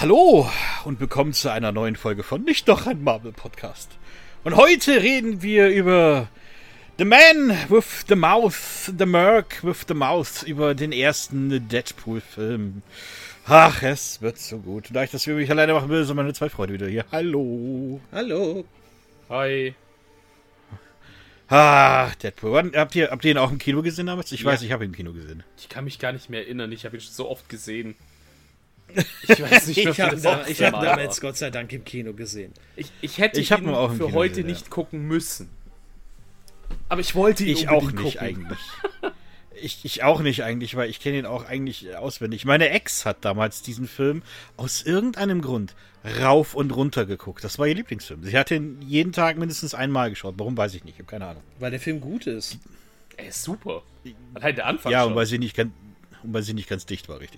Hallo und willkommen zu einer neuen Folge von Nicht doch ein Marvel-Podcast. Und heute reden wir über The Man with the Mouth, The Merc with the Mouth, über den ersten Deadpool-Film. Ach, es wird so gut. Da ich das für mich alleine machen will, sind meine zwei Freunde wieder hier. Hallo. Hallo. Hi. Deadpool. Habt ihr ihn auch im Kino gesehen damals? Ich weiß, ich habe ihn im Kino gesehen. Ich kann mich gar nicht mehr erinnern. Ich habe ihn schon so oft gesehen. Ich weiß nicht, ich habe damals Gott sei Dank im Kino gesehen. Ich hätte ihn für heute nicht gucken müssen. Aber ich wollte ihn auch nicht gucken. Eigentlich. Ich auch nicht eigentlich, weil ich kenne ihn auch eigentlich auswendig. Meine Ex hat damals diesen Film aus irgendeinem Grund rauf und runter geguckt. Das war ihr Lieblingsfilm. Sie hat ihn jeden Tag mindestens einmal geschaut. Warum, weiß ich nicht. Ich habe keine Ahnung. Weil der Film gut ist. Er ist super. Allein der Anfang ja, schon. Und weil sie nicht ganz dicht war, richtig.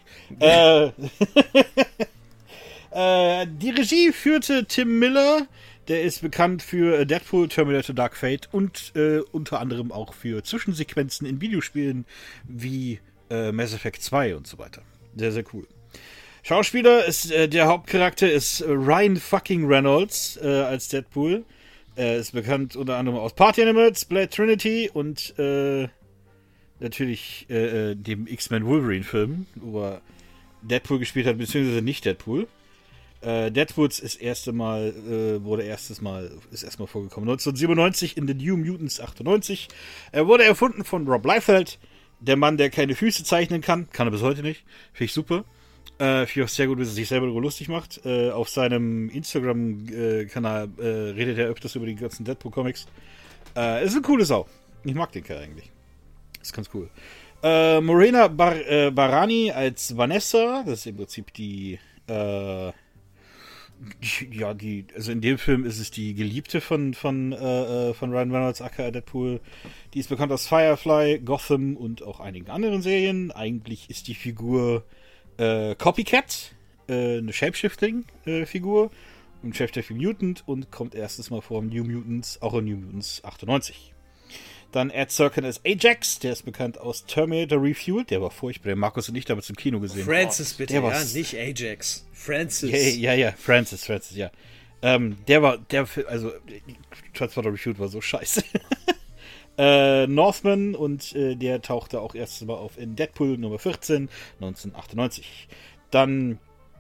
Die Regie führte Tim Miller. Der ist bekannt für Deadpool, Terminator Dark Fate und unter anderem auch für Zwischensequenzen in Videospielen wie Mass Effect 2 und so weiter. Sehr, sehr cool. Schauspieler ist der Hauptcharakter ist Ryan fucking Reynolds als Deadpool. Er ist bekannt unter anderem aus Party Animals, Blade Trinity und natürlich dem X-Men Wolverine-Film, wo er Deadpool gespielt hat, beziehungsweise nicht Deadpool. Deadwoods ist erstmal vorgekommen. 1997 in The New Mutants 98. Er wurde erfunden von Rob Liefeld, der Mann, der keine Füße zeichnen kann. Kann er bis heute nicht. Finde ich super. Finde ich auch sehr gut, dass er sich selber darüber lustig macht. Auf seinem Instagram-Kanal redet er öfters über die ganzen Deadpool-Comics. Ist eine coole Sau. Ich mag den Kerl eigentlich. Ist ganz cool. Morena Barani als Vanessa. Das ist im Prinzip also in dem Film ist es die Geliebte von Ryan Reynolds, aka Deadpool. Die ist bekannt aus Firefly, Gotham und auch einigen anderen Serien. Eigentlich ist die Figur Copycat, eine Shapeshifting-Figur und Shapeshifting Mutant und kommt erstes Mal vor im New Mutants, auch in New Mutants 98. Dann Ed Serkin als Ajax, der ist bekannt aus Terminator Refueled, der war furchtbar, der Markus und ich damals im Kino gesehen. Francis bitte, nicht Ajax. Francis. Ja, Francis, ja. Transporter Refueled war so scheiße. Northman und der tauchte auch erstes Mal auf in Deadpool Nummer 14, 1998. Dann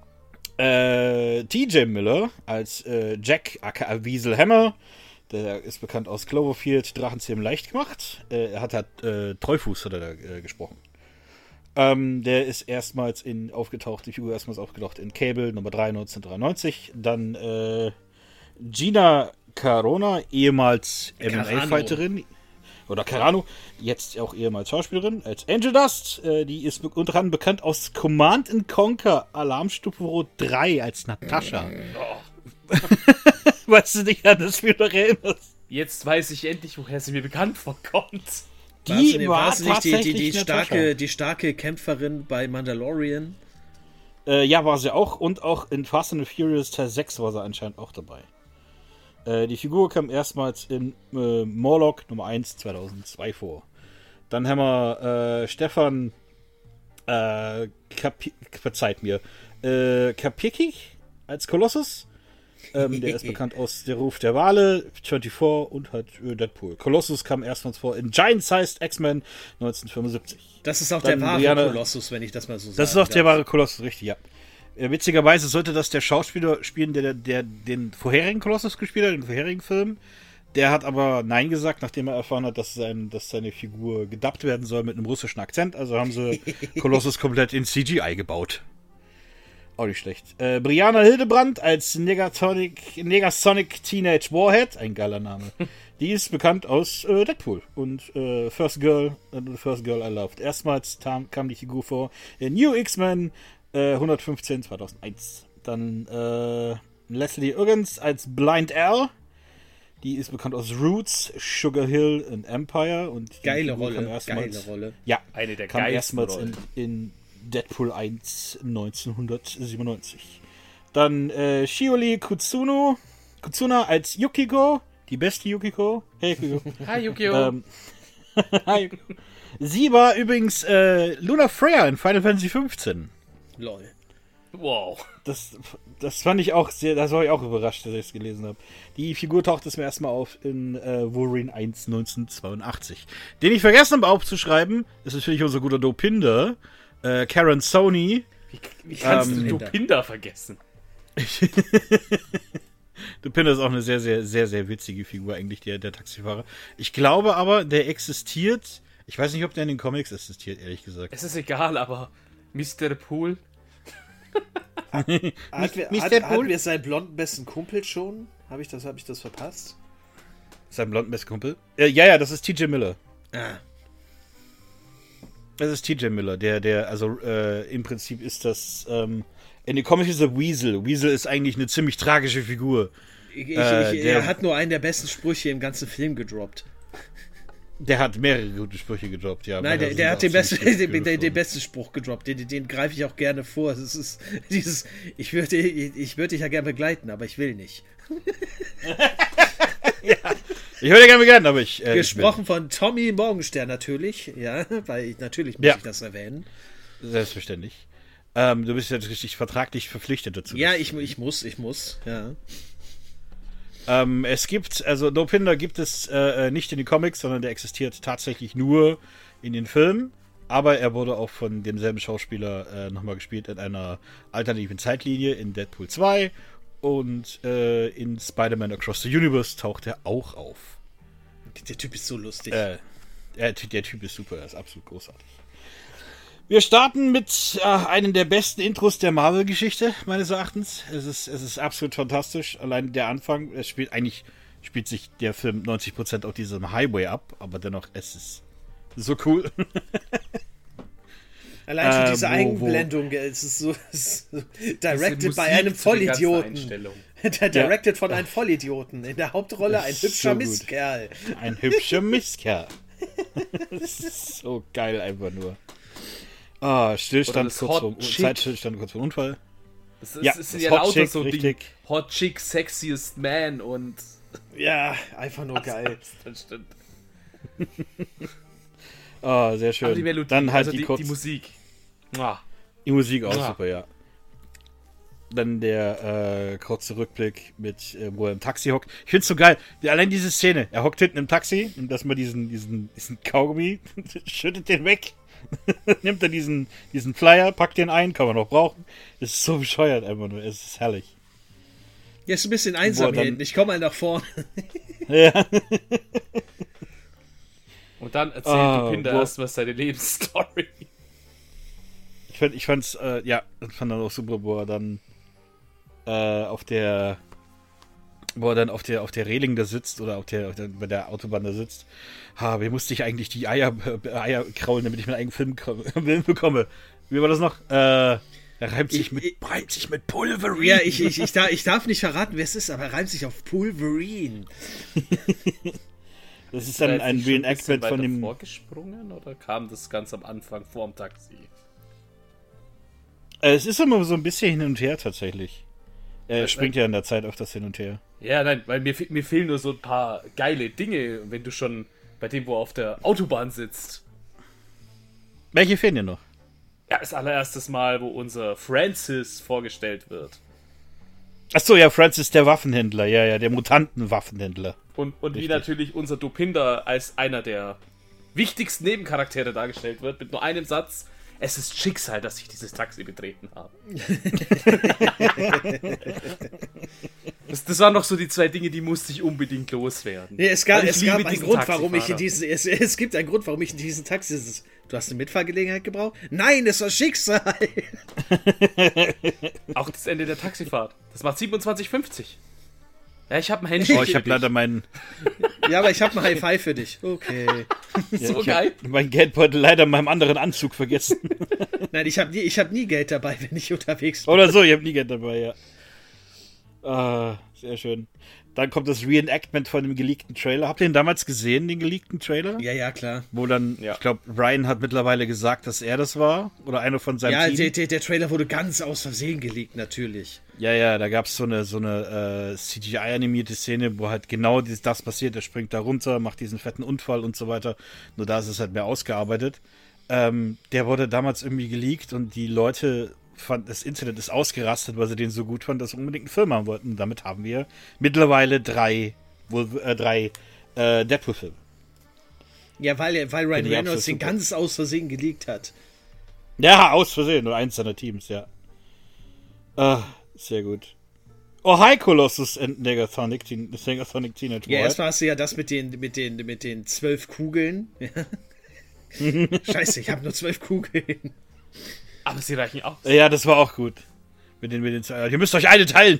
TJ Miller als Jack, aka Weasel Hammer. Der ist bekannt aus Cloverfield, Drachenzähmen leicht gemacht. Er hat Treufuß gesprochen. Der ist die Figur erstmals aufgetaucht in Cable Nummer 3, 1993. Dann Gina Carano, ehemals MMA-Fighterin. Oder Carano, jetzt auch ehemals Schauspielerin, als Angel Dust. Die ist unter anderem bekannt aus Command & Conquer Alarmstufe 3 als Natascha. Weißt du dich an das Spiel noch erinnerst? Jetzt weiß ich endlich, woher sie mir bekannt vorkommt. Die war tatsächlich die starke Kämpferin bei Mandalorian. Ja, war sie auch. Und auch in Fast and Furious Teil 6 war sie anscheinend auch dabei. Die Figur kam erstmals in Morlock Nummer 1 2002 vor. Dann haben wir Stefan verzeiht mir Kapicki als Colossus. Der ist bekannt aus Der Ruf der Wale, 24 und halt Deadpool. Colossus kam erstmals vor in Giant-Sized X-Men 1975. Das ist auch der wahre Kolossus, wenn ich das mal so sage. Das ist auch der wahre Kolossus, richtig, ja. Witzigerweise sollte das der Schauspieler spielen, der den vorherigen Kolossus gespielt hat, den vorherigen Film. Der hat aber Nein gesagt, nachdem er erfahren hat, dass seine Figur gedubbt werden soll mit einem russischen Akzent. Also haben sie Kolossus komplett in CGI gebaut. Auch nicht schlecht. Brianna Hildebrand als Negasonic Teenage Warhead. Ein geiler Name. Die ist bekannt aus Deadpool und First Girl I Loved. Erstmals kam die Figur vor in New X-Men 115 2001. Dann Leslie Uggins als Blind Al. Die ist bekannt aus Roots, Sugar Hill und Empire. Und geile Rolle. Ja, eine der kam geilsten erstmals Rollen. in Deadpool 1 1997. Dann Shioli Kutsuna als Yukiko, die beste Yukiko. Hey Yukiko. Hi Yukio. Hi Yukiko. Sie war übrigens Luna Freya in Final Fantasy 15. Lol. Wow. Das fand ich auch das war ich auch überrascht, dass ich es gelesen habe. Die Figur taucht es mir erstmal auf in Wolverine 1 1982. Den ich vergessen habe aufzuschreiben, ist natürlich unser guter Dopinder, Karen Sony. Wie kannst du Dopinder vergessen? Dopinder ist auch eine sehr, sehr, sehr, sehr witzige Figur eigentlich, der Taxifahrer. Ich glaube aber, der existiert. Ich weiß nicht, ob der in den Comics existiert, ehrlich gesagt. Es ist egal, aber Mr. Pool. Hatten wir seinen blonden besten Kumpel schon? Hab ich das verpasst? Sein blonden besten Kumpel? Ja, das ist TJ Miller. Ah. Das ist TJ Miller, also im Prinzip ist das, in den Comics ist er Weasel. Weasel ist eigentlich eine ziemlich tragische Figur. Er hat nur einen der besten Sprüche im ganzen Film gedroppt. Der hat mehrere gute Sprüche gedroppt, ja. Nein, der hat den besten Spruch gedroppt. Den greife ich auch gerne vor. Es ist dieses, ich würde dich ja gerne begleiten, aber ich will nicht. Ja, ich würde gerne begleiten, aber ich gesprochen von Tommy Morgenstern natürlich, ja, weil natürlich muss ich das erwähnen. Selbstverständlich. Du bist jetzt richtig vertraglich verpflichtet dazu. Ja, ich muss, ja. Es gibt, also Dopinder gibt es nicht in den Comics, sondern der existiert tatsächlich nur in den Filmen. Aber er wurde auch von demselben Schauspieler nochmal gespielt in einer alternativen Zeitlinie in Deadpool 2. Und in Spider-Man Across the Universe taucht er auch auf. Der Typ ist so lustig. Der Typ ist super, er ist absolut großartig. Wir starten mit einem der besten Intros der Marvel-Geschichte, meines Erachtens. Es ist absolut fantastisch. Allein der Anfang, spielt sich der Film 90% auf diesem Highway ab, aber dennoch, es ist so cool. Allein schon diese Einblendung, es ist so directed bei einem Vollidioten. Directed von einem Vollidioten. In der Hauptrolle ein hübscher so Mistkerl. Ein hübscher Mistkerl. Das ist so geil einfach nur. Zeitstillstand kurz vor Unfall. Das ist ja lauter so Ding. Hot Chick, Sexiest Man und... Ja, einfach nur geil. Das stimmt. Sehr schön. Aber die Melodie, dann halt also die Musik. Die Musik auch super, ja. Dann der kurze Rückblick mit, wo er im Taxi hockt. Ich find's so geil. Allein diese Szene. Er hockt hinten im Taxi und dass man diesen Kaugummi schüttet den weg. Nimmt er diesen Flyer, packt den ein, kann man noch brauchen. Das ist so bescheuert einfach nur. Es ist herrlich. Ja, ist ein bisschen einsam hier hinten. Ich komme mal nach vorne. Ja. Und dann erzählt Dopinder erstmal seine Lebensstory. Ich fand dann auch super, wo er dann auf der Reling da sitzt oder bei der Autobahn da sitzt. Wie musste ich eigentlich die Eier kraulen, damit ich meinen eigenen Film bekomme? Wie war das noch? Er reimt sich mit Pulverine. Ja, ich darf nicht verraten, wer es ist, aber er reimt sich auf Pulverine. Das ist dann ein Reenactment von dem... vorgesprungen oder kam das ganz am Anfang vorm Taxi? Es ist immer so ein bisschen hin und her tatsächlich. Er springt ja in der Zeit auf das hin und her. Ja, nein, weil mir fehlen nur so ein paar geile Dinge, wenn du schon bei dem, wo er auf der Autobahn sitzt. Welche fehlen dir noch? Ja, das allererstes Mal, wo unser Francis vorgestellt wird. Achso, ja, Francis, der Waffenhändler, ja, der Mutanten-Waffenhändler. Und wie natürlich unser Dopinder als einer der wichtigsten Nebencharaktere dargestellt wird, mit nur einem Satz: Es ist Schicksal, dass ich dieses Taxi betreten habe. Das waren noch so die zwei Dinge, die musste ich unbedingt loswerden. Nee, es gibt einen Grund, warum ich in diesen Taxi sitze. Du hast eine Mitfahrgelegenheit gebraucht? Nein, es war Schicksal. Auch das Ende der Taxifahrt. Das macht 27,50. Ja, ich habe ein Handy. Ich habe leider meinen... Ja, aber ich habe ein High-Five für dich. Okay. So geil. Ich habe meinen Geldbeutel leider in meinem anderen Anzug vergessen. Nein, ich hab nie Geld dabei, wenn ich unterwegs bin. Oder so, ich habe nie Geld dabei, ja. Sehr schön. Dann kommt das Reenactment von dem geleakten Trailer. Habt ihr ihn damals gesehen, den geleakten Trailer? Ja, klar. Wo dann, ich glaube, Ryan hat mittlerweile gesagt, dass er das war. Oder einer von seinem Team. Ja, der Trailer wurde ganz aus Versehen geleakt, natürlich. Ja, da gab es so eine CGI-animierte Szene, wo halt genau das passiert. Er springt da runter, macht diesen fetten Unfall und so weiter. Nur da ist es halt mehr ausgearbeitet. Der wurde damals irgendwie geleakt und die Leute das Internet ist ausgerastet, weil sie den so gut fanden, dass sie unbedingt einen Film haben wollten. Und damit haben wir mittlerweile drei Deadpool-Filme. Ja, weil Ryan Reynolds den ganz aus Versehen geleakt hat. Ja, aus Versehen, nur eins seiner Teams, ja. Sehr gut. Oh, hi, Colossus and Negasonic Teenage Warhead. Ja, erstmal hast du ja das mit den 12 Kugeln. Scheiße, ich habe nur 12 Kugeln. Aber sie reichen aus. Ja, das war auch gut. Mit den ihr müsst euch eine teilen.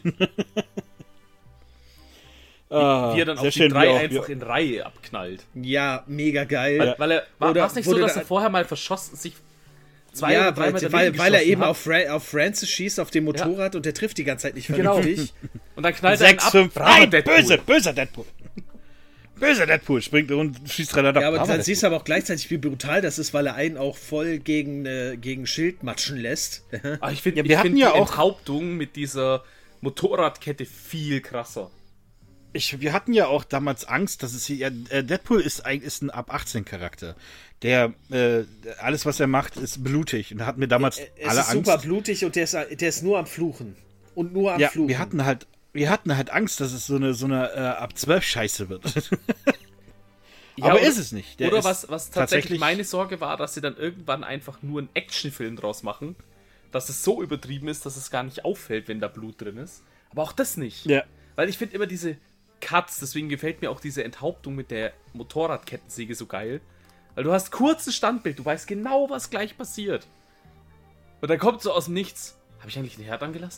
Wie er dann auch die 3 einfach in Reihe abknallt. Ja, mega geil. Weil war es nicht so, dass er vorher mal verschossen sich weil er eben auf Francis schießt auf dem Motorrad und der trifft die ganze Zeit nicht vernünftig. Und dann knallt er 6, 5, rein, böser Deadpool. Böser Deadpool springt und schießt rein. Ja, aber dann siehst du aber auch gleichzeitig, wie brutal das ist, weil er einen auch voll gegen Schild matschen lässt. Aber ich finde die Enthauptung mit dieser Motorradkette viel krasser. Wir hatten ja auch damals Angst, dass es hier. Deadpool ist ein Ab-18-Charakter. Der, alles, was er macht, ist blutig. Und da hatten wir damals alle Angst. Er ist super blutig und der ist nur am Fluchen. Und nur am Fluchen. Wir hatten halt Angst, dass es so eine Ab-12-Scheiße wird. Ja, aber ist es nicht. Oder was tatsächlich meine Sorge war, dass sie dann irgendwann einfach nur einen Actionfilm draus machen. Dass es so übertrieben ist, dass es gar nicht auffällt, wenn da Blut drin ist. Aber auch das nicht. Ja. Weil ich finde immer diese Cuts, deswegen gefällt mir auch diese Enthauptung mit der Motorradkettensäge so geil. Weil du hast kurzes Standbild, du weißt genau, was gleich passiert. Und dann kommt so aus dem Nichts. Habe ich eigentlich den Herd angelassen?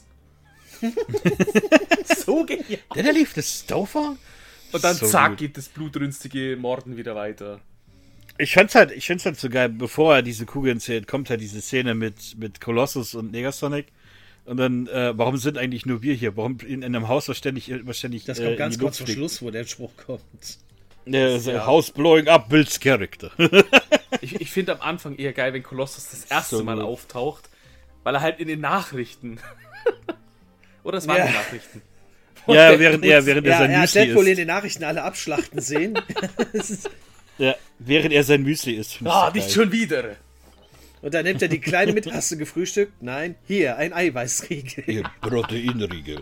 So genial. Der lief das Stouffer? Und dann so zack, geht das blutrünstige Morden wieder weiter. Ich find's halt so geil, bevor er diese Kugeln zählt, kommt halt diese Szene mit Colossus und Negasonic. Und dann, warum sind eigentlich nur wir hier? Warum in einem Haus, was ständig das kommt ganz kurz zum Schluss, wo der Spruch kommt. House blowing up builds character. Ich finde am Anfang eher geil, wenn Colossus das erste Mal auftaucht, weil er halt in den Nachrichten oder es waren die Nachrichten. Ja, während er sein Müsli isst. Er hat Deadpool in den Nachrichten alle abschlachten sehen. Ja, während er sein Müsli isst. Nicht schon wieder. Und dann nimmt er die Kleine mit. Hast du gefrühstückt? Nein. Hier, ein Eiweißriegel. Hier, Proteinriegel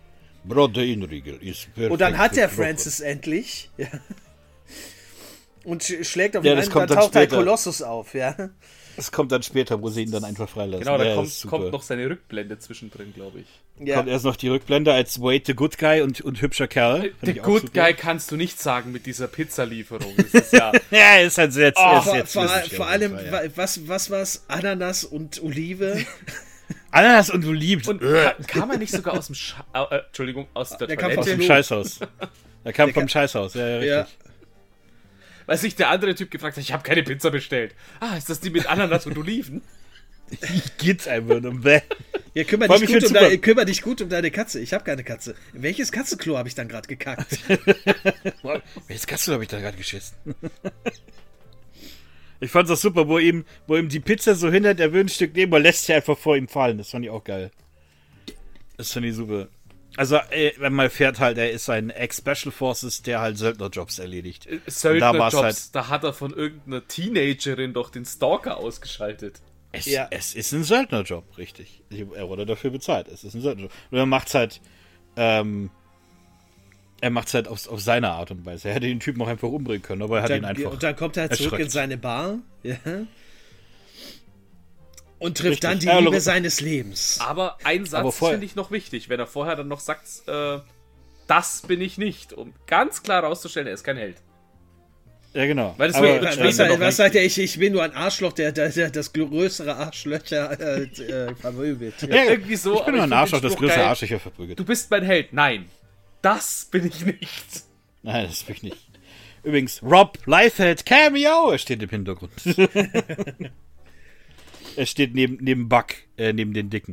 ist perfekt. Und dann hat er Francis endlich. Ja. Und schlägt auf ihn ein, dann taucht halt Colossus auf, ja. Das kommt dann später, wo sie ihn dann einfach freilassen. Genau, da kommt noch seine Rückblende zwischendrin, glaube ich. Ja. Kommt erst noch die Rückblende als Wade the Good Guy und hübscher Kerl. The Good Guy kannst du nicht sagen mit dieser Pizzalieferung. Das ist ja... Ja, ist halt sehr... Vor allem, was war's? Ananas und Olive? Ananas und Oliven. Und kam er nicht sogar aus dem aus der Toilette? Aus dem Scheißhaus. Er kam vom Scheißhaus, ja, richtig. Ja. Weil sich der andere Typ gefragt hat, ich habe keine Pizza bestellt. Ist das die mit Ananas und Oliven? Geht's einfach um bäh. Ja, kümmer dich gut um deine Katze. Ich habe keine Katze. In welches Katzenklo habe ich dann gerade gekackt? Welches Katzenklo habe ich da gerade geschissen? Ich fand's auch super, wo ihm die Pizza so hindert, er will ein Stück nehmen, aber lässt sie einfach vor ihm fallen. Das fand ich auch geil. Das fand ich super. Also, wenn man fährt halt, er ist ein Ex-Special Forces, der halt Söldnerjobs erledigt. Söldnerjobs, halt, da hat er von irgendeiner Teenagerin doch den Stalker ausgeschaltet. Es ist ein Söldnerjob, richtig. Er wurde dafür bezahlt. Es ist ein Söldnerjob. Und er macht's halt, auf seine Art und Weise. Er hätte den Typen auch einfach umbringen können, aber er hat ihn einfach. Und dann kommt er halt zurück in seine Bar. Ja. Und trifft dann die Liebe seines Lebens. Aber ein Satz finde ich noch wichtig, wenn er vorher dann noch sagt, das bin ich nicht, um ganz klar rauszustellen, er ist kein Held. Ja, genau. Weil was sagt er? Ich bin nur ein Arschloch, der das größere Arschlöcher vermöbelt. Ja, irgendwie so. Ich bin nur ein Arschloch, das größere Arschlöcher verprügelt. Du bist mein Held. Nein, das bin ich nicht. Nein, das bin ich nicht. Übrigens, Rob Liefeld Cameo, er steht im Hintergrund. Er steht neben Buck, neben den Dicken.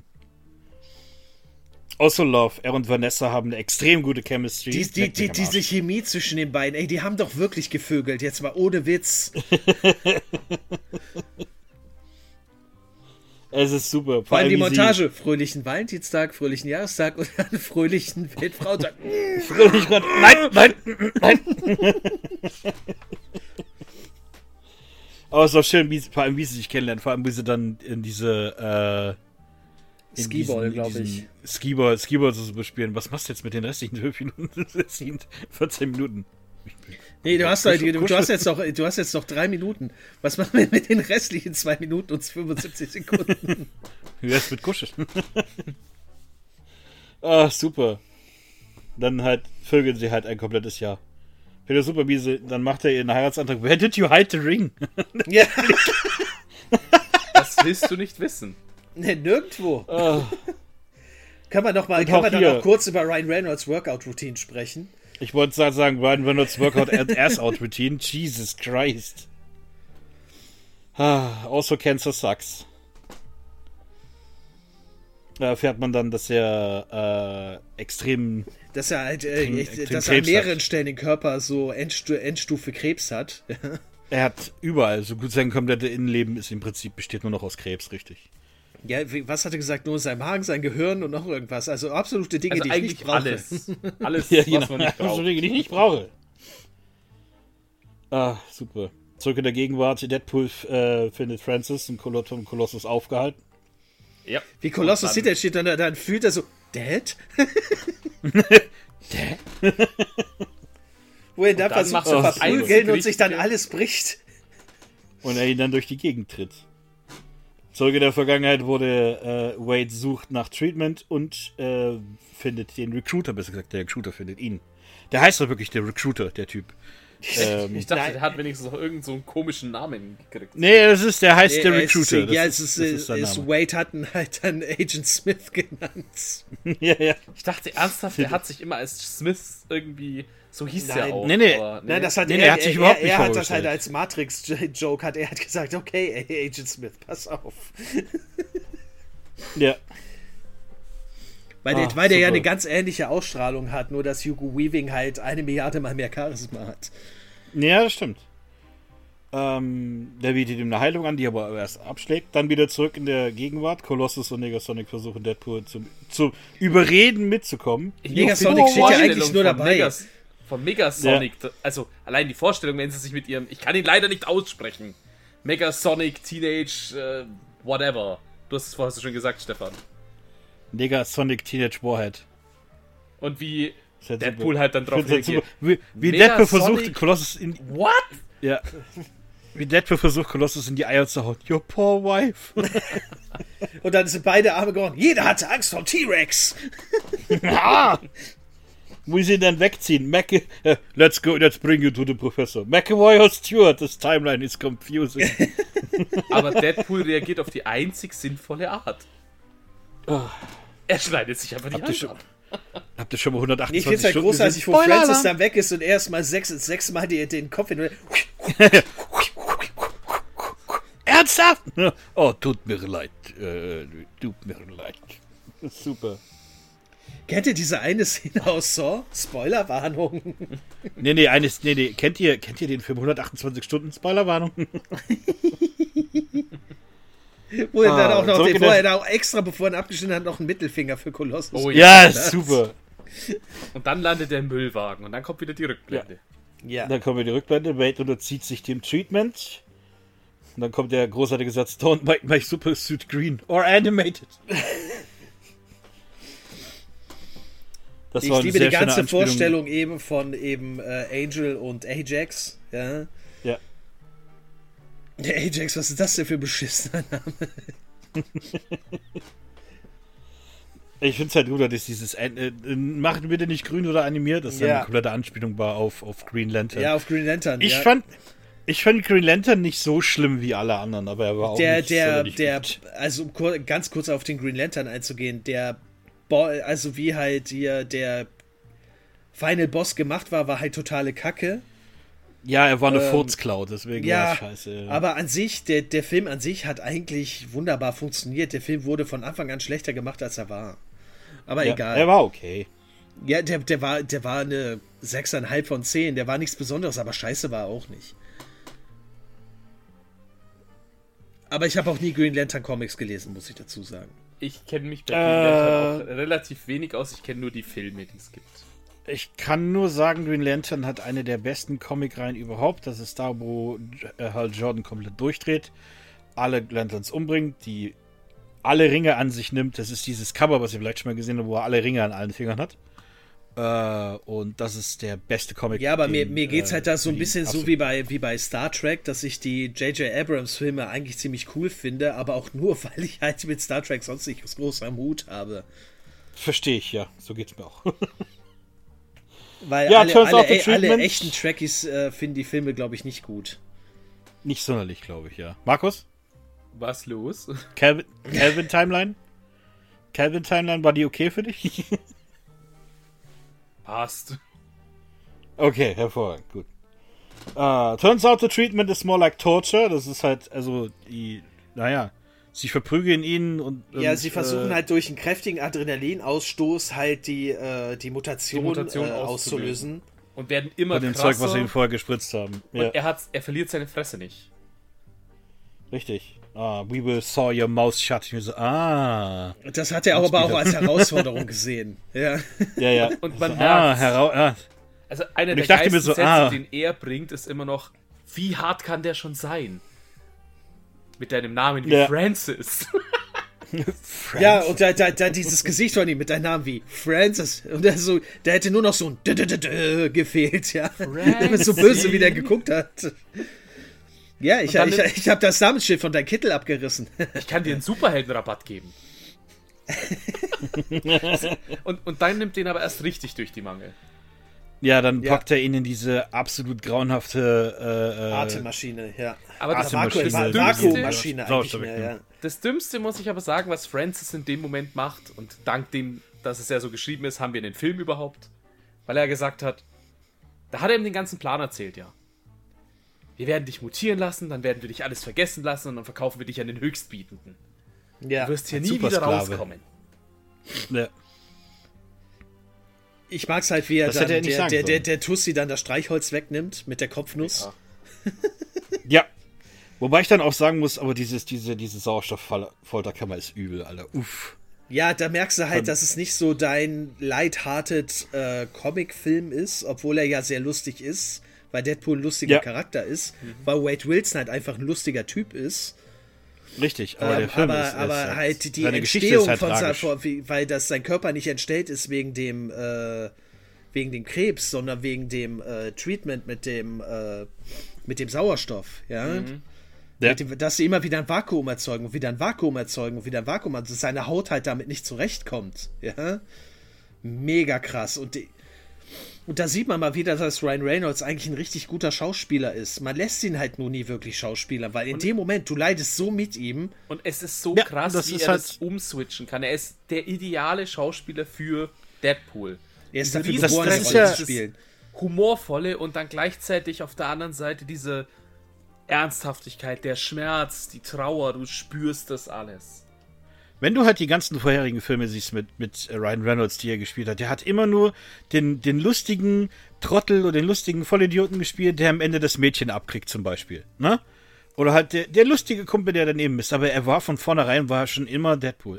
Also Love, er und Vanessa haben eine extrem gute Chemistry. Diese Chemie zwischen den beiden, ey, die haben doch wirklich gevögelt, jetzt mal ohne Witz. Es ist super. Vor allem die Montage, fröhlichen Valentinstag, fröhlichen Jahrestag und dann fröhlichen Weltfrauentag. Nein. Aber es ist auch schön, vor allem wie sie sich kennenlernen, vor allem wie sie dann in diese Skiball, glaube ich. Skiball zu bespielen. Was machst du jetzt mit den restlichen 14 Minuten? Nee, du hast jetzt noch 3 Minuten. Was machen wir mit den restlichen 2 Minuten und 75 Sekunden? Wie wär's mit Kuscheln? Ah, super. Dann halt vögeln sie halt ein komplettes Jahr. Finde super miese. Dann macht er ihren Heiratsantrag. Where did you hide the ring? Ja. Das willst du nicht wissen. Nee, nirgendwo. Oh. Kann man doch noch kurz über Ryan Reynolds Workout-Routine sprechen? Ich wollte sagen, Ryan Reynolds Workout and Ass-Out-Routine. Jesus Christ. Also Cancer sucks. Da erfährt man dann, dass er extrem... Dass er halt dass er an mehreren Stellen den Körper so Endstufe Krebs hat. Er hat überall, so gut sein komplettes Innenleben ist im Prinzip, besteht nur noch aus Krebs, richtig. Ja, was hat er gesagt? Nur sein Magen, sein Gehirn und noch irgendwas. Also absolute Dinge, die ich nicht brauche. Alles, ja, was man nicht braucht. Dinge, die ich nicht brauche. Ah, super. Zurück in der Gegenwart. Deadpool findet Francis und Colossus aufgehalten. Ja. Wie Colossus sieht, er steht dann fühlt er so, Dad? Dad? Wo er dann versucht zu verprügeln und sich dann alles bricht. Und er ihn dann durch die Gegend tritt. Zurück in der Vergangenheit wurde Wade sucht nach Treatment und findet den Recruiter, besser gesagt, der Recruiter findet ihn. Der heißt doch wirklich der Recruiter, der Typ. Ich dachte, der hat wenigstens noch irgendeinen so einen komischen Namen gekriegt. Nee, der heißt der Recruiter. Wade hat ihn halt dann Agent Smith genannt. Ja. Ich dachte ernsthaft, der hat sich immer als Smith irgendwie, so hieß der auch. Nein, das hat er hat sich überhaupt nicht Er hat das halt als Matrix-Joke, er hat gesagt, okay, Agent Smith, pass auf. Ja. Weil der ja eine ganz ähnliche Ausstrahlung hat, nur dass Hugo Weaving halt 1 Milliarde mal mehr Charisma hat. Ja, das stimmt. Der bietet ihm eine Heilung an, die aber erst abschlägt. Dann wieder zurück in der Gegenwart. Colossus und Negasonic versuchen Deadpool zu überreden, mitzukommen. Negasonic steht ja eigentlich nur dabei. Von Megasonic, ja. Also allein die Vorstellung, wenn sie sich mit ihrem, ich kann ihn leider nicht aussprechen, Megasonic, Teenage, whatever. Du hast es vorher schon gesagt, Stefan. Negasonic Teenage Warhead. Und wie Deadpool halt dann drauf reagiert. Wie Deadpool versucht, Colossus in... What? Ja. Wie Deadpool versucht, Colossus in die Eier zu hauen. Your poor wife. Und dann sind beide Arme geworden. Jeder hatte Angst vor T-Rex. Muss ihn dann wegziehen. Let's bring you to the professor. McAvoy or Stewart, this timeline is confusing. Aber Deadpool reagiert auf die einzig sinnvolle Art. Er schneidet sich einfach die Hand ab. Habt ihr schon mal 128 Ich finde es halt großartig, wo Francis dann weg ist und erstmal 6 Mal den Kopf hin. Ernsthaft? Oh, tut mir leid. Super. Kennt ihr diese eine Szene aus Saw? Spoilerwarnung. Nee. Kennt ihr den Film 128 Stunden? Spoilerwarnung. Wo er dann auch noch, extra bevor er abgeschnitten hat, noch einen Mittelfinger für Kolossus. Oh ja, super. Und dann landet der im Müllwagen und dann kommt wieder die Rückblende. Ja. Dann kommt wieder die Rückblende. Wade unterzieht sich dem Treatment. Und dann kommt der großartige Satz: Don't make my super suit green or animated. Ich liebe die ganze Vorstellung eben von Angel und Ajax. Ja. Der Ajax, was ist das denn für ein beschissener Name? Ich finde es halt gut, dass dieses macht bitte nicht grün oder animiert, das eine komplette Anspielung war auf Green Lantern. Ja, auf Green Lantern. Ich fand Green Lantern nicht so schlimm wie alle anderen, aber er war auch nicht also um ganz kurz auf den Green Lantern einzugehen, also wie halt hier der Final Boss gemacht war halt totale Kacke. Ja, er war eine Furzcloud, deswegen war es scheiße. Ja. Aber an sich, der Film an sich hat eigentlich wunderbar funktioniert. Der Film wurde von Anfang an schlechter gemacht, als er war. Aber egal. Er war okay. Ja, der war eine 6,5 von 10. Der war nichts Besonderes, aber scheiße war er auch nicht. Aber ich habe auch nie Green Lantern Comics gelesen, muss ich dazu sagen. Ich kenne mich bei Green Lantern auch relativ wenig aus. Ich kenne nur die Filme, die es gibt. Ich kann nur sagen, Green Lantern hat eine der besten Comicreihen überhaupt. Das ist da, wo Hal Jordan komplett durchdreht, alle Lanterns umbringt, die alle Ringe an sich nimmt. Das ist dieses Cover, was ihr vielleicht schon mal gesehen habt, wo er alle Ringe an allen Fingern hat. Und das ist der beste Comic. Ja, aber mir geht's halt da so ein bisschen so wie bei Star Trek, dass ich die J.J. Abrams Filme eigentlich ziemlich cool finde, aber auch nur, weil ich halt mit Star Trek sonst nicht was groß am Hut habe. Verstehe ich, ja. So geht's mir auch. Weil alle echten Trekkies finden die Filme, glaube ich, nicht gut. Nicht sonderlich, glaube ich, ja. Markus? Was los? Calvin Timeline? Calvin Timeline, war die okay für dich? Passt. Okay, hervorragend, gut. Turns out the treatment is more like torture. Das ist halt, also, sie verprügeln ihn und ja, sie versuchen halt durch einen kräftigen Adrenalinausstoß halt die Mutation auszulösen. Und werden immer krasser. Von dem Zeug, was sie ihm vorher gespritzt haben. Ja. Und er verliert seine Fresse nicht. Richtig. We will saw your mouth shut. So, das hat er aber auch als Herausforderung gesehen. Ja. Ja. Und man merkt, also einer der geilsten Sätze, den er bringt, ist immer noch, wie hart kann der schon sein? Mit deinem Namen wie Francis. Ja, und da dieses Gesicht von ihm mit deinem Namen wie Francis. Und da hätte nur noch so ein gefehlt, ja. So böse, wie der geguckt hat. Ja, ich habe das Namensschild von deinem Kittel abgerissen. Ich kann dir einen Superheldenrabatt geben. und dann nimmt den aber erst richtig durch die Mangel. Ja, dann packt er ihn in diese absolut grauenhafte Atemmaschine, ja. Aber das Vakuummaschine eigentlich mehr, ja. Das Dümmste muss ich aber sagen, was Francis in dem Moment macht, und dank dem, dass es ja so geschrieben ist, haben wir den Film überhaupt, weil er gesagt hat, da hat er ihm den ganzen Plan erzählt, ja. Wir werden dich mutieren lassen, dann werden wir dich alles vergessen lassen und dann verkaufen wir dich an den Höchstbietenden. Ja, du wirst hier nie wieder rauskommen. Ja. Ich mag's halt, wie er dann der Tussi dann das Streichholz wegnimmt mit der Kopfnuss. Ja. Wobei ich dann auch sagen muss, aber diese Sauerstofffolterkammer ist übel, Alter. Uff. Ja, da merkst du halt, dass es nicht so dein lighthearted Comic-Film ist, obwohl er ja sehr lustig ist, weil Deadpool ein lustiger Charakter ist, weil Wade Wilson halt einfach ein lustiger Typ ist. Richtig, aber der Film ist halt die Entstehung halt von weil das sein Körper nicht entstellt ist wegen dem Krebs, sondern wegen dem Treatment mit dem Sauerstoff, ja. Ja. Dass sie immer wieder ein Vakuum erzeugen und wieder ein Vakuum erzeugen und wieder ein Vakuum, also dass seine Haut halt damit nicht zurechtkommt, ja. Mega krass. Und da sieht man mal wieder, dass Ryan Reynolds eigentlich ein richtig guter Schauspieler ist. Man lässt ihn halt nur nie wirklich schauspielern, weil in dem Moment, du leidest so mit ihm. Und es ist so krass, wie er das umswitchen kann. Er ist der ideale Schauspieler für Deadpool. Er ist dafür geboren, eine Rolle zu spielen. Humorvolle und dann gleichzeitig auf der anderen Seite diese Ernsthaftigkeit, der Schmerz, die Trauer, du spürst das alles. Wenn du halt die ganzen vorherigen Filme siehst mit Ryan Reynolds, die er gespielt hat, der hat immer nur den lustigen Trottel oder den lustigen Vollidioten gespielt, der am Ende das Mädchen abkriegt zum Beispiel, ne? Oder halt der lustige Kumpel, der daneben ist. Aber er war von vornherein schon immer Deadpool.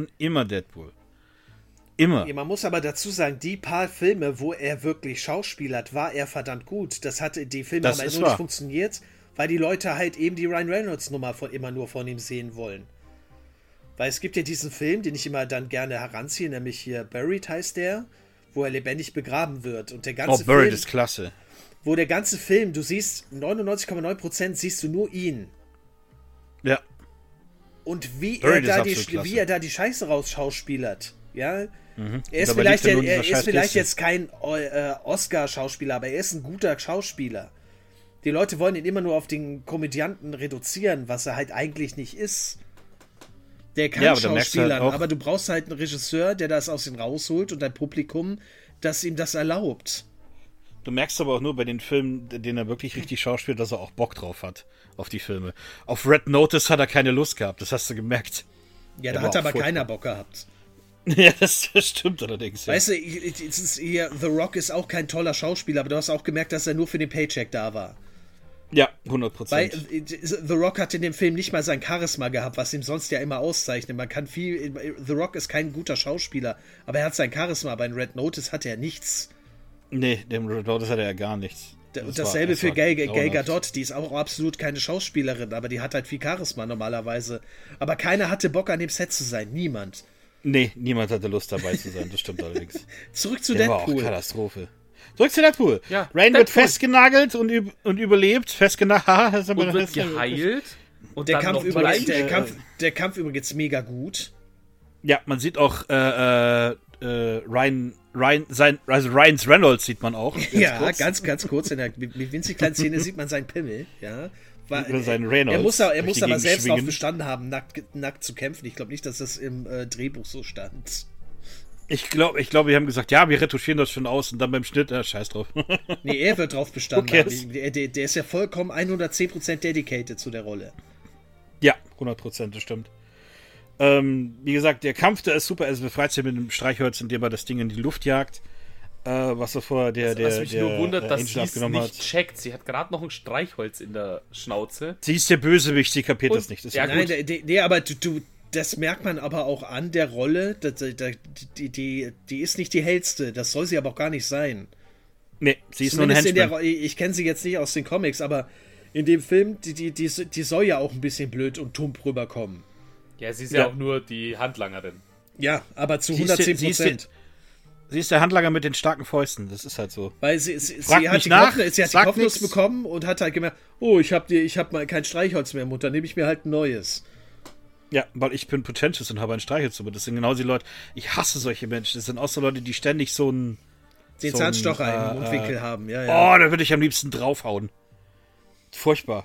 Immer. Ja, man muss aber dazu sagen, die paar Filme, wo er wirklich schauspielert, war er verdammt gut. Die Filme haben halt nur nicht funktioniert, weil die Leute halt eben die Ryan Reynolds Nummer immer nur von ihm sehen wollen. Weil es gibt ja diesen Film, den ich immer dann gerne heranziehe, nämlich hier Buried heißt der, wo er lebendig begraben wird. Und der ganze Buried Film, ist klasse. Wo der ganze Film, du siehst 99,9% siehst du nur ihn. Ja. Und wie er da die Scheiße rausschauspielert. Ja. Mhm. Er ist vielleicht jetzt kein Oscar-Schauspieler, aber er ist ein guter Schauspieler. Die Leute wollen ihn immer nur auf den Komödianten reduzieren, was er halt eigentlich nicht ist. Der kann schauspielern, aber du brauchst halt einen Regisseur, der das aus ihm rausholt und ein Publikum, das ihm das erlaubt. Du merkst aber auch nur bei den Filmen, denen er wirklich richtig schauspielt, dass er auch Bock drauf hat, auf die Filme. Auf Red Notice hat er keine Lust gehabt, das hast du gemerkt. Ja, da hat aber keiner Bock gehabt. Ja, das stimmt allerdings. Weißt du, The Rock ist auch kein toller Schauspieler, aber du hast auch gemerkt, dass er nur für den Paycheck da war. Ja, 100%. Weil The Rock hat in dem Film nicht mal sein Charisma gehabt, was ihm sonst ja immer auszeichnet. The Rock ist kein guter Schauspieler, aber er hat sein Charisma. Bei Red Notice hat er nichts. Nee, dem Red Notice hat er ja gar nichts. Und dasselbe für Gal Gadot, die ist auch absolut keine Schauspielerin, aber die hat halt viel Charisma normalerweise. Aber keiner hatte Bock, an dem Set zu sein. Niemand. Nee, niemand hatte Lust dabei zu sein, das stimmt allerdings. Zurück zu Der Deadpool. war auch Katastrophe. Zurück zu Deadpool. Ja, Ryan wird festgenagelt und überlebt. Festgenagelt. Und wird geheilt. Und der dann Kampf übrigens mega gut. Ja, man sieht auch Ryans Reynolds sieht man auch. Ganz kurz. In der winzig kleinen Szene sieht man seinen Pimmel. Ja. Seinen Reynolds. Er muss aber selbst darauf bestanden haben, nackt zu kämpfen. Ich glaube nicht, dass das im Drehbuch so stand. Ich glaube, wir haben gesagt, ja, wir retuschieren das schon aus und dann beim Schnitt, scheiß drauf. Nee, er wird drauf bestanden haben. Der ist ja vollkommen 110% dedicated zu der Rolle. Ja, 100%, das stimmt. Wie gesagt, der Kampf, der ist super. Er befreit sich mit einem Streichholz, indem er das Ding in die Luft jagt. Was er vorher was mich nur wundert, dass Angel sie es abgenommen nicht checkt. Sie hat gerade noch ein Streichholz in der Schnauze. Sie ist der Bösewicht, sie kapiert das nicht. Das ja, nein, aber das merkt man aber auch an der Rolle. Die ist nicht die hellste. Das soll sie aber auch gar nicht sein. Nee, sie ist nur ein Henchman. Ich kenne sie jetzt nicht aus den Comics, aber in dem Film, die soll ja auch ein bisschen blöd und tump rüberkommen. Ja, sie ist ja auch nur die Handlangerin. Ja, aber zu 110%. Sie ist der Handlanger mit den starken Fäusten, das ist halt so. Weil sie hat die Kopfnuss bekommen und hat halt gemerkt, oh, ich hab mal kein Streichholz mehr im Mund, dann nehme ich mir halt ein neues. Ja, weil ich bin Potentious und habe ein Streichholz, aber das sind genau die Leute, ich hasse solche Menschen, das sind auch so Leute, die ständig den Zahnstocher im Mundwinkel haben, ja. Oh, da würde ich am liebsten draufhauen. Furchtbar.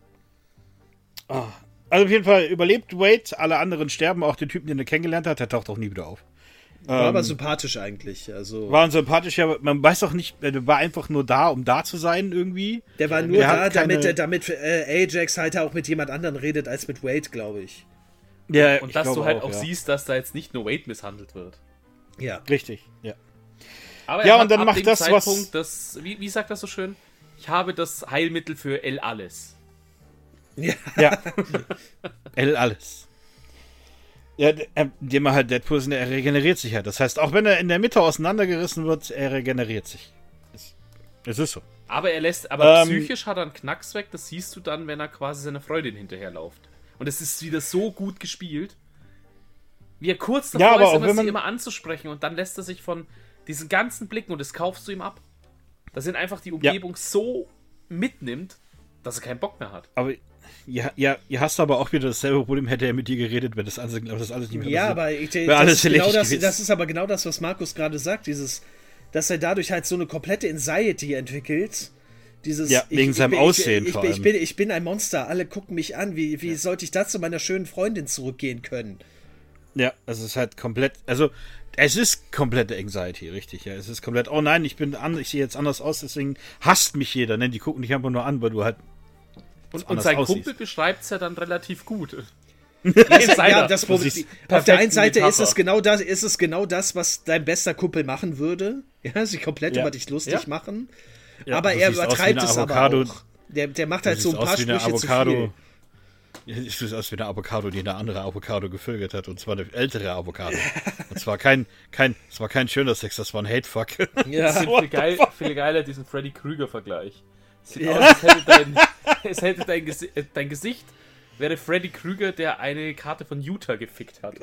Oh. Also auf jeden Fall überlebt Wade, alle anderen sterben, auch den Typen, den er kennengelernt hat, der taucht auch nie wieder auf. War aber sympathisch eigentlich. Also war ein sympathischer, man weiß auch nicht, der war einfach nur da, um da zu sein irgendwie. Der war nur da, damit Ajax halt auch mit jemand anderem redet, als mit Wade, glaube ich. Ja, und dass du halt auch siehst, dass da jetzt nicht nur Wade misshandelt wird. Ja. Richtig, ja. Aber ja, und dann macht das Zeitpunkt, was... Wie sagt das so schön? Ich habe das Heilmittel für El Alles. Ja. El Alles. Ja, indem er halt Deadpool ist, er regeneriert sich halt. Das heißt, auch wenn er in der Mitte auseinandergerissen wird, er regeneriert sich. Es ist so. Aber psychisch hat er einen Knacks weg, das siehst du dann, wenn er quasi seiner Freundin hinterherläuft. Und es ist wieder so gut gespielt, wie er kurz davor ist, sie immer anzusprechen und dann lässt er sich von diesen ganzen Blicken und das kaufst du ihm ab. Dass ihn einfach die Umgebung so mitnimmt, dass er keinen Bock mehr hat. Aber ihr hast aber auch wieder dasselbe Problem, hätte er mit dir geredet, wenn das alles nicht mehr passiert. Ja, aber das ist aber genau das, was Markus gerade sagt, dass er dadurch halt so eine komplette Anxiety entwickelt. Wegen seinem Aussehen vor allem. Ich bin ein Monster, alle gucken mich an, wie sollte ich da zu meiner schönen Freundin zurückgehen können? Ja, es ist halt komplett, also es ist komplette Anxiety, richtig, ja. Es ist komplett, oh nein, ich sehe jetzt anders aus, deswegen hasst mich jeder, ne? Die gucken dich einfach nur an, weil du halt und sein Kumpel beschreibt es ja dann relativ gut. Das Problem, auf der einen Seite ist es genau das, was dein bester Kumpel machen würde. Ja, sich komplett über dich lustig machen. Ja, aber er übertreibt es aber auch. Der macht halt so ein paar Sprüche zu viel. Du siehst aus wie eine Avocado, die eine andere Avocado gevögelt hat. Und zwar eine ältere Avocado. Und zwar kein schöner Sex, das war ein Hatefuck. Ja, das ist viel geiler, diesen Freddy Krüger-Vergleich. Sieht aus, als hätte dein Gesicht wäre Freddy Krüger, der eine Karte von Utah gefickt hat.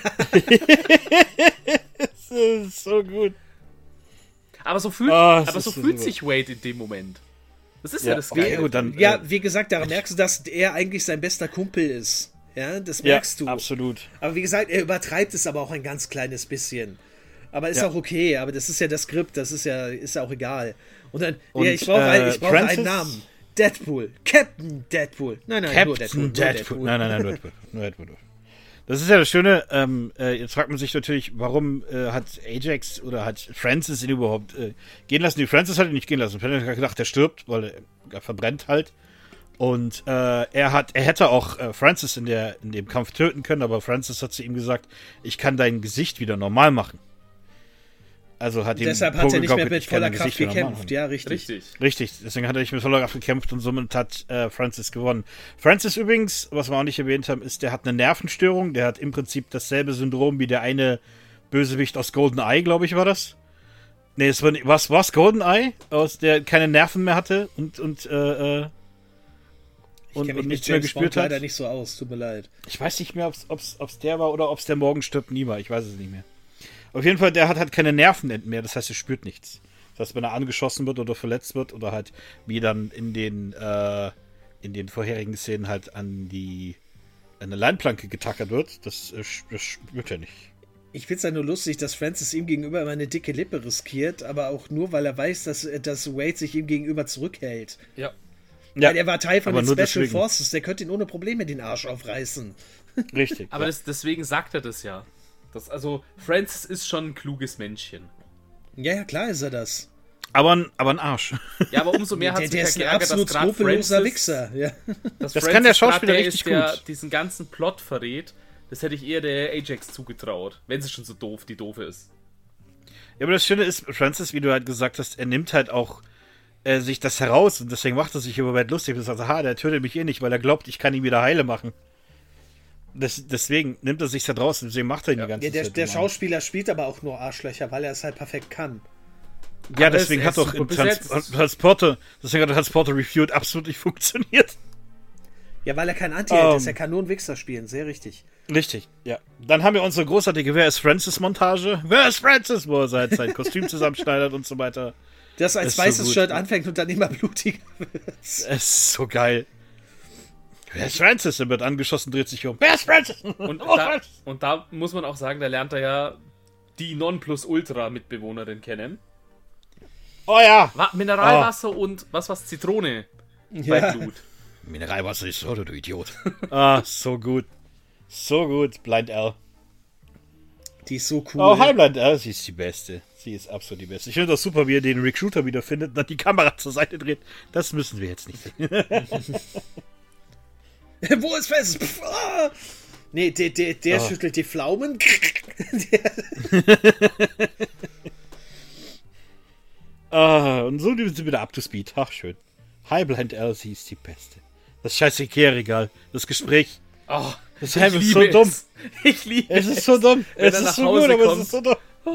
Das ist so gut. Aber so fühlt sich Wade in dem Moment. Das ist ja das Geile. Wie gesagt, daran merkst du, dass er eigentlich sein bester Kumpel ist. Ja, das merkst du. Absolut. Aber wie gesagt, er übertreibt es aber auch ein ganz kleines bisschen. Aber ist auch okay, aber das ist ja das Skript, das ist ja auch egal. Und dann, ich brauche einen Namen. Deadpool. Captain Deadpool. Nein, nur Deadpool. Nein, nur Deadpool. Das ist ja das Schöne, jetzt fragt man sich natürlich, warum hat Ajax oder hat Francis ihn überhaupt gehen lassen? Die Francis hat ihn nicht gehen lassen. Francis hat gedacht, er stirbt, weil er verbrennt halt. Und er hätte auch Francis in dem Kampf töten können, aber Francis hat zu ihm gesagt, ich kann dein Gesicht wieder normal machen. Also deshalb hat er nicht mehr mit voller Kraft gekämpft, ja, richtig. Richtig, deswegen hat er nicht mit voller Kraft gekämpft und somit hat Francis gewonnen. Francis übrigens, was wir auch nicht erwähnt haben, ist, der hat eine Nervenstörung, der hat im Prinzip dasselbe Syndrom wie der eine Bösewicht aus GoldenEye, glaube ich, war das. Nee, es war war's GoldenEye, aus der keine Nerven mehr hatte und nichts mehr gespürt hat. Leider nicht so aus, tut mir leid. Ich weiß nicht mehr, ob's der war oder ob's der Morgen stirbt nie war. Ich weiß es nicht mehr. Auf jeden Fall, der hat halt keine Nervenenden mehr, das heißt, er spürt nichts. Das heißt, wenn er angeschossen wird oder verletzt wird oder halt wie dann in den vorherigen Szenen halt an eine Leinplanke getackert wird, das spürt er nicht. Ich find's ja nur lustig, dass Francis ihm gegenüber immer eine dicke Lippe riskiert, aber auch nur, weil er weiß, dass Wade sich ihm gegenüber zurückhält. Ja. Weil er war Teil von den Special deswegen. Forces, der könnte ihn ohne Probleme den Arsch aufreißen. Richtig. Aber deswegen sagt er das ja. Also, Francis ist schon ein kluges Männchen. Ja, klar ist er das. Aber ein Arsch. Ja, aber umso mehr hat Der sich ist ein absolut gerade skrupelloser Wichser. Ja. Das kann der Schauspieler richtig der gut. diesen ganzen Plot verrät. Das hätte ich eher der Ajax zugetraut. Wenn sie schon so die doofe ist. Ja, aber das Schöne ist, Francis, wie du halt gesagt hast, er nimmt halt auch sich das heraus und deswegen macht er sich über Wade lustig. Er sagt, der tötet mich eh nicht, weil er glaubt, ich kann ihn wieder heile machen. Deswegen nimmt er sich da draußen, deswegen macht er ihn die ganze Zeit. Der Schauspieler spielt aber auch nur Arschlöcher, weil er es halt perfekt kann. Ja, Aber deswegen hat doch in besetzt. Transporter Reviewed absolut nicht funktioniert. Ja, weil er kein Anti-Held ist, er kann nur einen Wichser spielen, sehr richtig. Richtig, ja. Dann haben wir unsere großartige Wer ist Francis-Montage. Wer ist Francis? Wo er sein Kostüm zusammenschneidert und so weiter. Das als ist weißes so Shirt anfängt und dann immer blutiger wird. Es ist so geil. Wer ist Francis? Er wird angeschossen, dreht sich um. Wer ist Francis? Und da muss man auch sagen, da lernt er ja die Nonplusultra-Mitbewohnerin kennen. Oh ja. Mineralwasser und was Zitrone bei Blut. Mineralwasser ist so, du Idiot. So gut. So gut, Blind Al. Die ist so cool. Oh, hi Blind Al, sie ist die Beste. Sie ist absolut die Beste. Ich finde das super, wie er den Recruiter wiederfindet und dann die Kamera zur Seite dreht. Das müssen wir jetzt nicht sehen. Wo ist Francis? Nee, der schüttelt die Pflaumen. Und so sind wir wieder up to speed. Ach, schön. Hi Blind Al, sie ist die Beste. Das scheiß Ikea-Regal. Das Gespräch. Oh, das ist einfach so dumm. Ich liebe es. Es ist so dumm. Wenn Es er ist so nach Hause gut, aber kommt. es ist so dumm.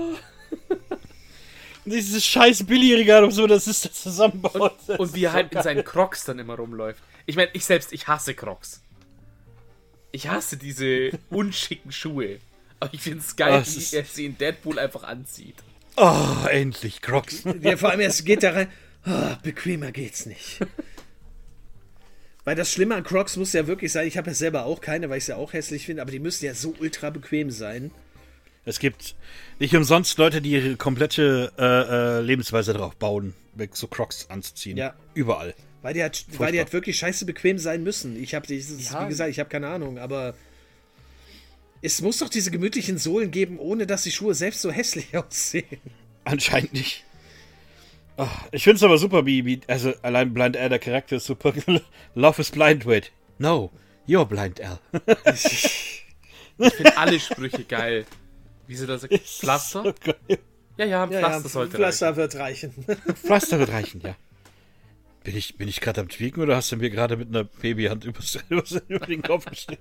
Und dieses scheiß Billy-Regal und so, das ist das zusammenbaut. Und wie er halt in seinen Crocs dann immer rumläuft. Ich meine, ich hasse Crocs. Ich hasse diese unschicken Schuhe. Aber ich finde es geil, wie er sie in Deadpool einfach anzieht. Oh, endlich Crocs. Ja, vor allem, es geht da rein. Bequemer geht's nicht. Weil das Schlimme an Crocs muss ja wirklich sein, ich habe ja selber auch keine, weil ich es ja auch hässlich finde, aber die müssen ja so ultra bequem sein. Es gibt nicht umsonst Leute, die ihre komplette Lebensweise darauf bauen, so Crocs anzuziehen. Ja. Überall. Weil die halt wirklich scheiße bequem sein müssen. Wie gesagt, ich habe keine Ahnung, aber es muss doch diese gemütlichen Sohlen geben, ohne dass die Schuhe selbst so hässlich aussehen. Anscheinend nicht. Oh, ich finde es aber super, also allein Blind Al, der Charakter ist super. Love is blind, wait. No, you're Blind Al. Ich finde alle Sprüche geil. Wie sie da sagt, Pflaster? So geil. Ja, Pflaster sollte Pflaster reichen. wird reichen. Pflaster wird reichen, ja. Bin ich gerade am Tweaken oder hast du mir gerade mit einer Babyhand über den Kopf gestrichen?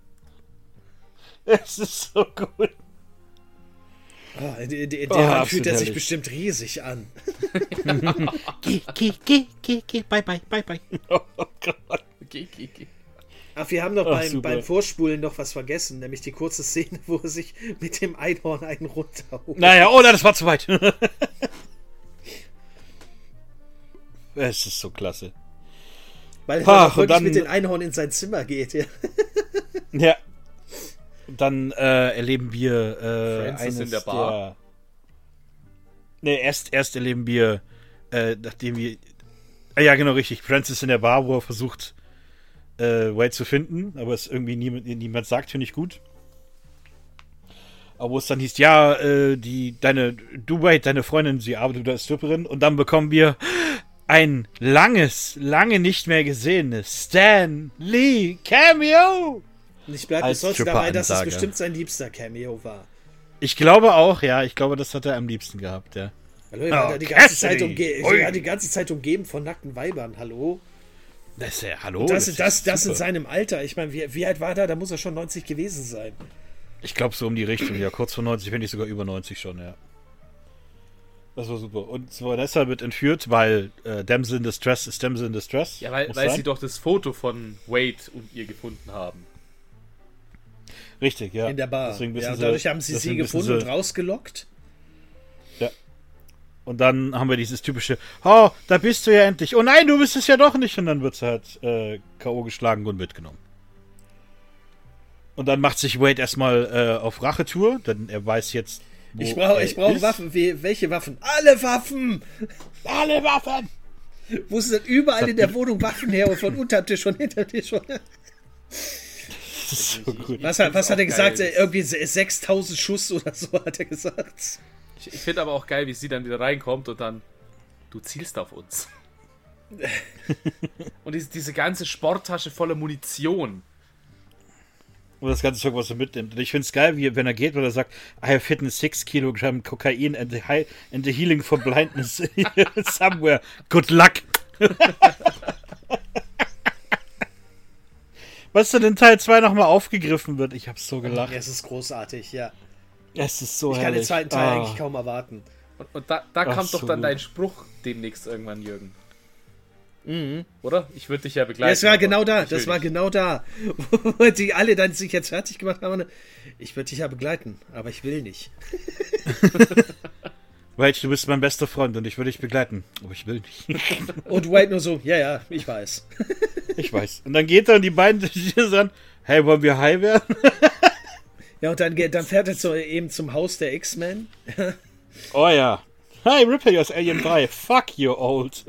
Es ist so gut. Der Hand fühlt er sich herrlich. bestimmt riesig an. Geh, bye. Oh Gott. Geh. Ach, wir haben noch super. beim Vorspulen noch was vergessen, nämlich die kurze Szene, wo er sich mit dem Einhorn einen runterholt. Naja, das war zu weit. Es ist so klasse. Weil er auch wirklich mit dem Einhorn in sein Zimmer geht. Ja. Ja. Und dann erleben wir Francis in der Bar. Erst erleben wir, nachdem wir... ja, genau, richtig. Francis in der Bar, wo er versucht, Wade zu finden, aber es irgendwie niemand sagt, finde ich gut. Aber wo es dann hieß, ja, Wade, deine Freundin, sie arbeitet als Stripperin, und dann bekommen wir ein lange nicht mehr gesehenes Stan Lee Cameo. Und ich bleibe bis heute dabei, dass es bestimmt sein liebster Cameo war. Ich glaube auch, ja. Ich glaube, das hat er am liebsten gehabt, ja. Hallo, er war die ganze Zeit umgeben von nackten Weibern, hallo? Das ist ja, hallo. Das in seinem Alter. Ich meine, wie alt war der? Da muss er schon 90 gewesen sein. Ich glaube, so um die Richtung, ja. Kurz vor 90, wenn nicht sogar über 90 schon, ja. Das war super. Und Vanessa wird entführt, weil Damsel in Distress ist Damsel in Distress. Ja, weil sie doch das Foto von Wade und ihr gefunden haben. Richtig, ja. In der Bar. Deswegen Ja, dadurch haben sie gefunden und rausgelockt. Ja. Und dann haben wir dieses typische, oh, da bist du ja endlich. Oh nein, du bist es ja doch nicht. Und dann wird sie halt K.O. geschlagen und mitgenommen. Und dann macht sich Wade erstmal auf Rachetour, denn er weiß jetzt, wo ich brauche Waffen. Welche Waffen? Alle Waffen! Alle Waffen! Wo sind denn überall in der Wohnung Waffen her? Und von unterm Tisch und hinterm Tisch. Das ist so gut. Was hat er gesagt? Irgendwie 6000 Schuss oder so, hat er gesagt. Ich finde aber auch geil, wie sie dann wieder reinkommt und dann, du zielst auf uns. Und diese ganze Sporttasche voller Munition. Und das ganze Zeug, was er mitnimmt. Und ich finde es geil, wie, wenn er geht, weil er sagt, I have hidden 6 Kilogramm Kokain and the healing for blindness somewhere. Good luck. Was dann in Teil 2 nochmal aufgegriffen wird. Ich habe so gelacht. Es ist großartig, ja. Es ist so Ich kann den zweiten Teil eigentlich kaum erwarten. Und da kommt doch so dann gut. dein Spruch demnächst irgendwann, Jürgen. Mhm. Oder? Ich würde dich ja begleiten. Ja, das war genau da. ich will Das war nicht. genau da. Wo die alle dann sich jetzt fertig gemacht haben. Ich würde dich ja begleiten, aber ich will nicht. Wade, du bist mein bester Freund und ich würde dich begleiten. Aber ich will nicht. Und Wade nur so, ja, ich weiß. Ich weiß. Und dann geht er und die beiden sagen, hey, wollen wir high werden? Ja, und dann fährt er eben zum Haus der X-Men. Oh ja. Hi, Ripper, hier ist Alien 3. Fuck you, old.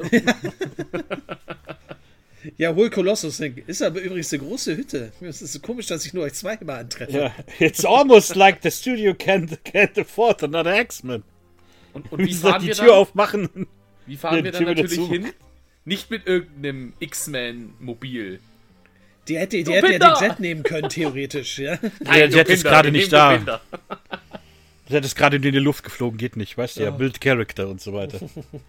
Ja, hol Colossus. Ist aber übrigens eine große Hütte. Es ist so komisch, dass ich nur euch zweimal antreffe. Ja, it's almost like the studio can't afford another X-Men. Und wie soll fahren die wir Tür dann? aufmachen? Wie fahren wir dann Tür wieder natürlich zu. hin? Nicht mit irgendeinem X-Men-Mobil. Die hätte ja den Jet nehmen können, theoretisch, ja. Der Jet ist gerade wir nicht nehmen da. Dopinder. Der ist gerade in die Luft geflogen, geht nicht, weißt du ja. Build Character und so weiter.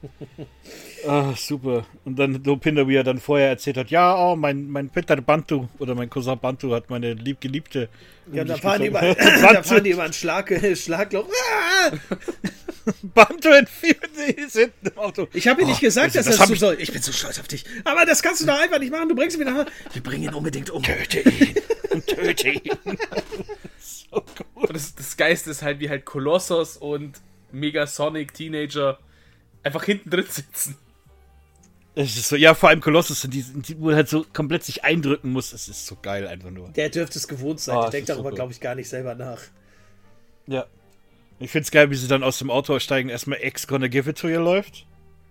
Super. Und dann Dopinder, wie er dann vorher erzählt hat, ja, oh, mein Peter Bantu oder mein Cousin Bantu hat meine Liebgeliebte. Ja, da fahren die über ein Schlagloch. Ah! Bantu entführt sie, ist hinten im Auto. Ich habe ihm nicht gesagt, dass das er hab so ich- soll. Ich bin so stolz auf dich. Aber das kannst du doch einfach nicht machen. Du bringst ihn wieder. Wir bringen ihn unbedingt um. Töte ihn. Töte ihn. So gut. Und das Geiste ist halt, wie halt Colossus und Megasonic Teenager einfach hinten drin sitzen. Es ist so, ja, vor allem Colossus, die, wo er halt so komplett sich eindrücken muss. Es ist so geil einfach nur. Der dürfte es gewohnt sein. Oh, Der das denkt ist darüber, super. glaube ich, gar nicht selber nach. Ja. Ich find's geil, wie sie dann aus dem Auto aussteigen, erstmal X Gonna Give It To You läuft.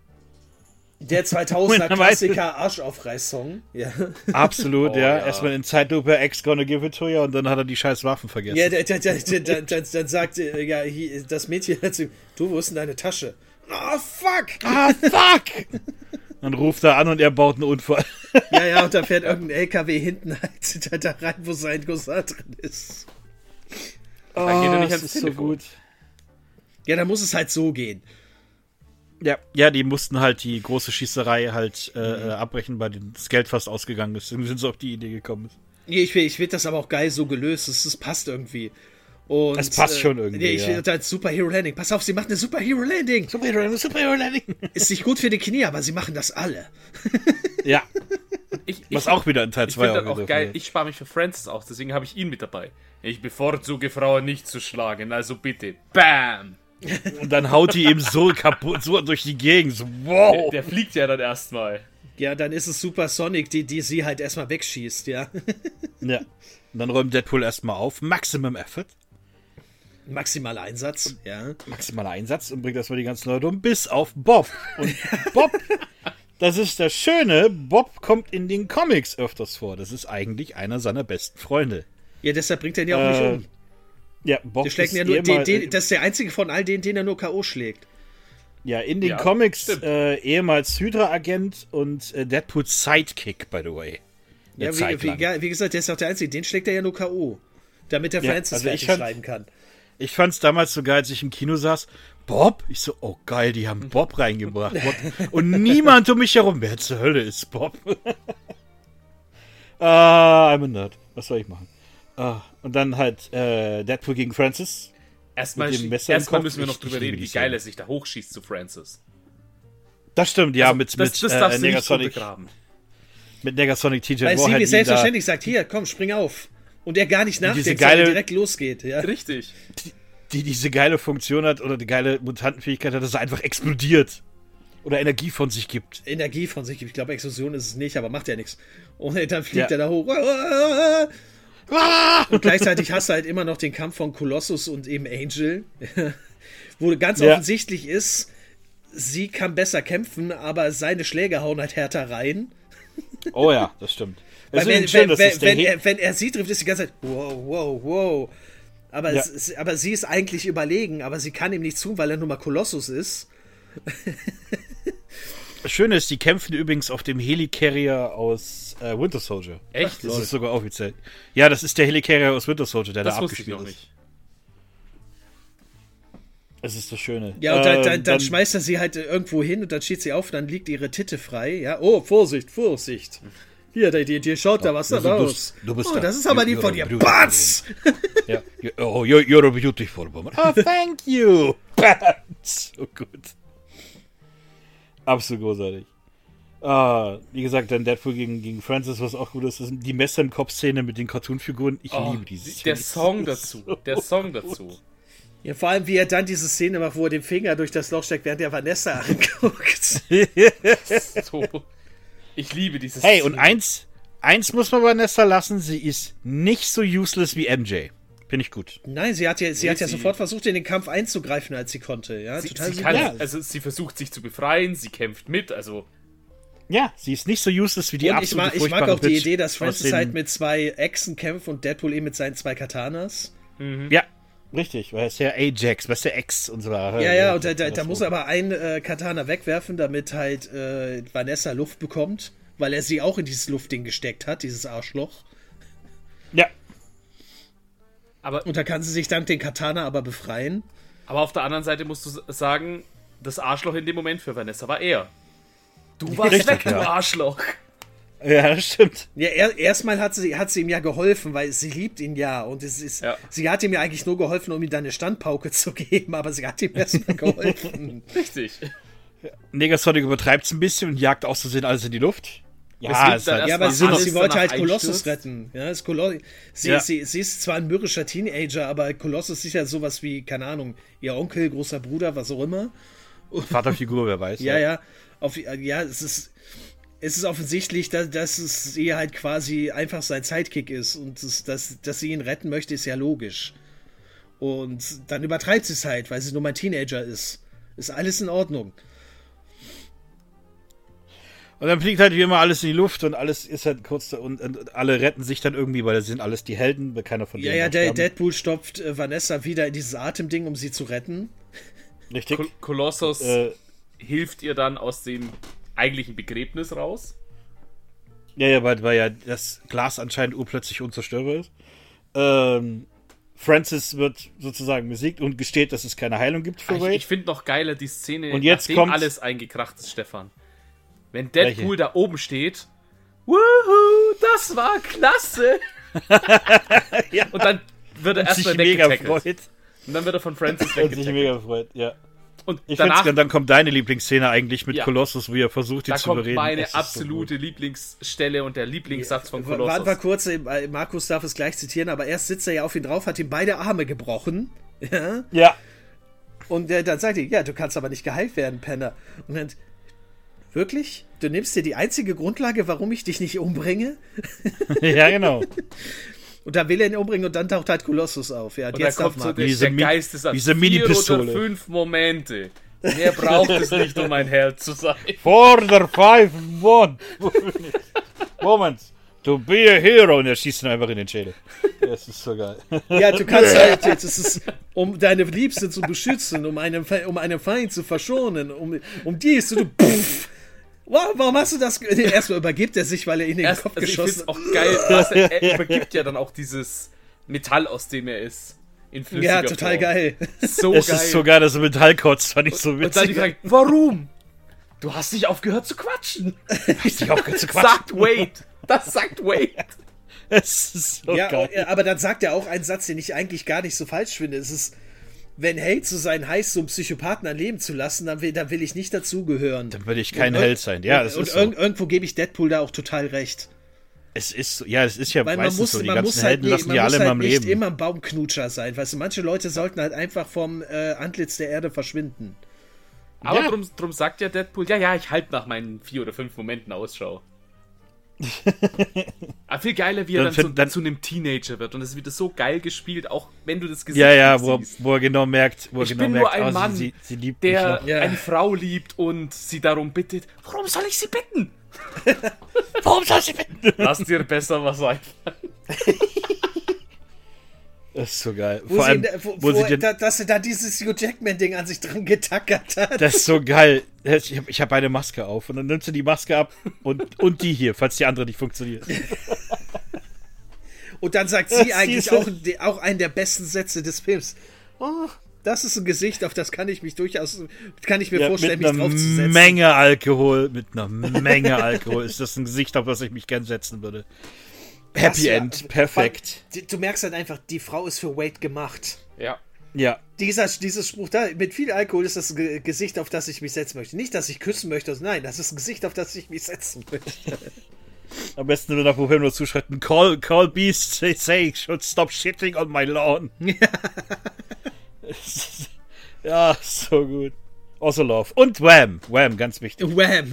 Der 2000er Und Klassiker Arschaufreiß-Song. Ja, Absolut, Oh, ja. ja. Erstmal in Zeitlupe X Gonna Give It To You und dann hat er die scheiß Waffen vergessen. ja dann sagt das Mädchen zu ihm, du, wo ist denn deine Tasche? Oh, fuck! Ah, fuck! Dann ruft er an und er baut einen Unfall. Ja, und da fährt irgendein LKW hinten halt da rein, wo sein Cousin drin ist. Oh, geht er nicht das ans ist so Telefon. gut. Ja, dann muss es halt so gehen. Ja, die mussten halt die große Schießerei halt abbrechen, weil das Geld fast ausgegangen ist. Deswegen sind sie auf die Idee gekommen. Nee, ich find das aber auch geil so gelöst. Es passt irgendwie. Und, Es passt schon irgendwie, Ich ja. finde das Superhero Landing. Pass auf, sie macht eine Superhero Landing. Superhero Landing. Ist nicht gut für die Knie, aber sie machen das alle. Ja, Ich was auch wieder in Teil Ich 2 finde das auch geil. Ich spare mich für Francis aus, deswegen habe ich ihn mit dabei. Ich bevorzuge Frauen nicht zu schlagen, also bitte. Bam! Und dann haut die eben so kaputt, so durch die Gegend. So, wow. Der fliegt ja dann erstmal. Ja, dann ist es Super Sonic, die sie halt erstmal wegschießt, ja. Ja. Und dann räumt Deadpool erstmal auf. Maximum Effort. Maximaler Einsatz, ja. Maximaler Einsatz und bringt erstmal die ganzen Leute um, bis auf Bob. Und Bob, das ist das Schöne, Bob kommt in den Comics öfters vor. Das ist eigentlich einer seiner besten Freunde. Ja, deshalb bringt er ihn ja auch nicht um. Ja, Bob Der schlägt ihn ja nur, das ist der einzige von all denen, den er nur K.O. schlägt. ja, in den Ja, Comics stimmt. ehemals Hydra-Agent und Deadpools Sidekick, by the way. Eine Ja, Zeit lang. wie gesagt, der ist auch der einzige, den schlägt er ja nur K.O. Damit er Ja, Francis also ich fertig fand- schreiben kann. Ich fand's damals so geil, als ich im Kino saß. Bob? Ich so, oh geil, die haben Bob reingebracht. Und niemand um mich herum. Wer zur Hölle ist Bob? I'm a nerd. Was soll ich machen? Und dann halt Deadpool gegen Francis. Erstmal mit dem Messer im müssen wir Kopf. noch Ich drüber liebe reden, die wie geil Szene. er sich da hochschießt zu Francis. Das stimmt, ja, Das darfst du nicht Negasonic, untergraben. mit Negasonic TJ Weil Warhead Stevie ihn selbstverständlich sagt, hier, komm, spring auf. Und er gar nicht nachdenkt, diese sondern geile- direkt losgeht. Ja. Richtig. die diese geile Funktion hat oder die geile Mutantenfähigkeit hat, dass er einfach explodiert. Oder Energie von sich gibt. Energie von sich gibt. Ich glaube, Explosion ist es nicht, aber macht ja nichts. Und dann fliegt Ja. er da hoch. Und gleichzeitig hast du halt immer noch den Kampf von Colossus und eben Angel, wo ganz Ja. offensichtlich ist, sie kann besser kämpfen, aber seine Schläge hauen halt härter rein. Oh ja, das stimmt. Weil Es ist wenn, übrigens schön, dass das der wenn er sie trifft, ist die ganze Zeit wow, wow, wow. Aber, Ja. aber sie ist eigentlich überlegen, aber sie kann ihm nichts tun, weil er nur mal Kolossus ist. Das Schöne ist, die kämpfen übrigens auf dem Helicarrier aus Winter Soldier. Echt? Das ist sogar offiziell. Ja, das ist der Helicarrier aus Winter Soldier, der Das da wusste ich abgespielt noch ist. nicht. Das ist das Schöne. Ja, und dann schmeißt er sie halt irgendwo hin und dann steht sie auf, dann liegt ihre Titte frei. Ja, oh, Vorsicht, Vorsicht. Hier, dir schaut da was da raus. du bist oh, da. das ist aber You're die von a dir. beautiful Batz! Ja. Oh, you're a beautiful woman. Oh, thank you. So gut. Absolut großartig. Wie gesagt, dann Deadpool gegen Francis, was auch gut ist, ist die Messer im Kopf-Szene mit den Cartoon-Figuren. Ich liebe diese Szene. Der Song Das ist dazu. so Der Song gut. dazu. Ja, vor allem, wie er dann diese Szene macht, wo er den Finger durch das Loch steckt, während er Vanessa anguckt. So. Ich liebe dieses. Hey, und eins muss man Vanessa lassen, sie ist nicht so useless wie MJ. Finde ich gut. Nein, sie hat ja sie- sofort versucht, in den Kampf einzugreifen, als sie konnte. Ja, Sie, total sie, super. kann, also sie versucht sich zu befreien, sie kämpft mit, also Ja, sie ist nicht so useless wie die Und absolute ich mag furchtbare auch die Bitch Idee, dass aus Francis den- halt mit 2 Echsen kämpft und Deadpool eben mit seinen 2 Katanas. Ja, richtig, weil er ist ja Ajax, was der Ex und so weiter. Ja, und da muss er aber ein Katana wegwerfen, damit halt Vanessa Luft bekommt, weil er sie auch in dieses Luftding gesteckt hat, dieses Arschloch. Ja, aber Und da kann sie sich dank den Katana aber befreien. auf der anderen Seite musst du sagen, das Arschloch in dem Moment für Vanessa war er. Du warst Richtig, weg, du ja. Arschloch. ja, das stimmt. Ja, erstmal hat sie ihm ja geholfen, weil sie liebt ihn ja. Und Ja. sie hat ihm ja eigentlich nur geholfen, um ihm dann eine Standpauke zu geben, aber sie hat ihm erstmal geholfen. Richtig. Negasonic übertreibt es ein bisschen und jagt aus Versehen alles in die Luft. Es Ja, gibt ist dann halt, Ja, aber Erstmal alles sie wollte danach halt Kolossus einstürzt. retten. Ja, Ja. sie ist zwar ein mürrischer Teenager, aber Kolossus ist ja sowas wie, keine Ahnung, ihr Onkel, großer Bruder, was auch immer. Vaterfigur, wer weiß. Ja. Es ist offensichtlich, dass es sie halt quasi einfach sein Sidekick ist und dass sie ihn retten möchte, ist ja logisch. Und dann übertreibt sie es halt, weil sie nur mein Teenager ist. Ist alles in Ordnung. Und dann fliegt halt wie immer alles in die Luft und alles ist halt kurz und alle retten sich dann irgendwie, weil das sind alles die Helden, weil keiner von denen Ja, darf sterben. Deadpool stopft Vanessa wieder in dieses Atemding, um sie zu retten. Richtig. Kolossus hilft ihr dann aus dem eigentlichen Begräbnis raus. Ja, weil ja das Glas anscheinend urplötzlich unzerstörbar ist. Francis wird sozusagen besiegt und gesteht, dass es keine Heilung gibt für Wade. Ich finde noch geiler die Szene, Und jetzt nachdem kommt- alles eingekracht ist, Stefan. Wenn Deadpool Welche? da oben steht, wuhu, das war klasse. Ja. Und dann wird er Und sich erstmal mega weggetackelt. freut. Und dann wird er von Francis Und sich weggetackelt. mega freut, ja. Und Ich danach find's, dann kommt deine Lieblingsszene eigentlich mit Ja. Kolossus, wie er versucht, ihn da zu kommt überreden. meine Es ist so absolute Lieblingsstelle und der Lieblingssatz von Warten wir Kolossus. kurz, Markus darf es gleich zitieren, aber erst sitzt er ja auf ihn drauf, hat ihm beide Arme gebrochen. Ja. gut. Ja. Und dann sagt er, ja, du kannst aber nicht geheilt werden, Penner. Und dann, wirklich? Du nimmst dir die einzige Grundlage, warum ich dich nicht umbringe? Ja, genau. Und dann will er ihn umbringen und dann taucht halt Kolossus auf. Ja, Und da kommt so der, Diese der Geistessatz. diese 4 Mini-Pistole. oder 5 Momente. Mehr braucht es nicht, um ein Held zu sein. For the 5-1. Moment. To be a hero. Und er schießt ihn einfach in den Schädel. Das ist so geil. Ja, du kannst halt, das ist, um deine Liebste zu beschützen, um einen Feind zu verschonen, um die ist du. Pff. Wow, warum hast du das? Erstmal übergibt er sich, weil er ihn in den Kopf Also ich finde geschossen es auch geil, dass er übergibt ja dann auch dieses Metall, aus dem er ist. In flüssiger Ja, total Form. geil. So Es geil. ist so geil, dass er Metall kotzt. Fand ich so Und dann witzig. die Frage, warum? Du hast nicht aufgehört zu quatschen. Ich auch zu quatschen. Sagt Wade. Das sagt Wade. Es ist so Ja, geil. aber dann sagt er auch einen Satz, den ich eigentlich gar nicht so falsch finde. Es ist, wenn Held so sein heißt, so einen Psychopathen ein Leben zu lassen, dann will ich nicht dazugehören. Dann will ich kein Held sein. Ja, das ist so. Irgendwo gebe ich Deadpool da auch total recht. Es ist so, ja, es ist ja weil meistens so, die ganzen Helden lassen die alle mal im Leben. Nicht immer ein Baumknutscher sein, weißt du, manche Leute sollten halt einfach vom Antlitz der Erde verschwinden. Aber drum sagt ja Deadpool, ja, ich halte nach meinen 4 oder 5 Momenten Ausschau. Aber viel geiler, wie er dann zu einem Teenager wird. Und es wird so geil gespielt, auch wenn du das Gesicht siehst. Wo er genau merkt, ich bin nur ein Mann, sie liebt der eine Frau liebt und sie darum bittet. Warum soll ich sie bitten? Warum soll ich sie bitten? Lass dir besser was einfallen. Das ist so geil. Dass er da dieses Hugh Jackman-Ding an sich dran getackert hat. Das ist so geil. Ich habe eine Maske auf und dann nimmst du die Maske ab und die hier, falls die andere nicht funktioniert. Und dann sagt sie eigentlich auch einen der besten Sätze des Films. Oh, das ist ein Gesicht, auf das kann ich mir vorstellen, mich draufzusetzen. Mit einer Menge Alkohol ist das ein Gesicht, auf das ich mich gern setzen würde. Happy End, perfekt. Du merkst halt einfach, die Frau ist für Wade gemacht. Ja. Ja. Dieses Spruch da, mit viel Alkohol ist das ein Gesicht, auf das ich mich setzen möchte. Nicht, dass ich küssen möchte, nein, das ist ein Gesicht, auf das ich mich setzen möchte. Am besten nur nach Problem nur zuschreiten, call beast, say should stop shitting on my lawn. Ja, so gut. Also Love. Und Wham, ganz wichtig. Wham.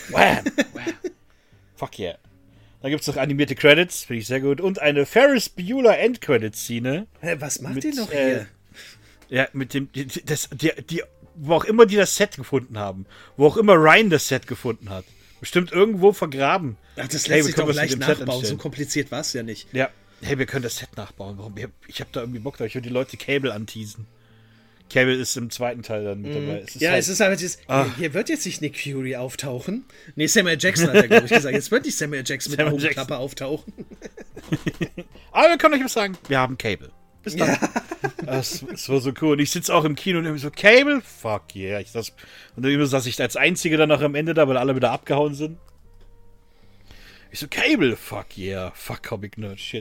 Fuck yeah. Da gibt es noch animierte Credits, finde ich sehr gut. Und eine Ferris Bueller Endcredit-Szene. Was macht ihr noch hier? Ja, mit dem, wo auch immer die das Set gefunden haben. Wo auch immer Ryan das Set gefunden hat. Bestimmt irgendwo vergraben. Ach, das lässt sich doch leicht nachbauen. So kompliziert war es ja nicht. Ja. Hey, wir können das Set nachbauen. Ich habe da irgendwie Bock drauf. Ich will die Leute Cable anteasen. Cable ist im zweiten Teil dann mit dabei. Es ist halt hier wird jetzt nicht Nick Fury auftauchen. Nee, Samuel Jackson hat er, glaube ich, gesagt. Jetzt wird nicht Samuel Jackson mit der Hosenklappe auftauchen. Aber wir können euch was sagen. Wir haben Cable. Bis dann. Ja. Das war so cool. Und ich sitze auch im Kino und irgendwie so, Cable? Fuck yeah. Und dann saß ich als Einzige dann noch am Ende da, weil alle wieder abgehauen sind. Ich so, Cable? Fuck yeah. Fuck Comic Nerd Shit.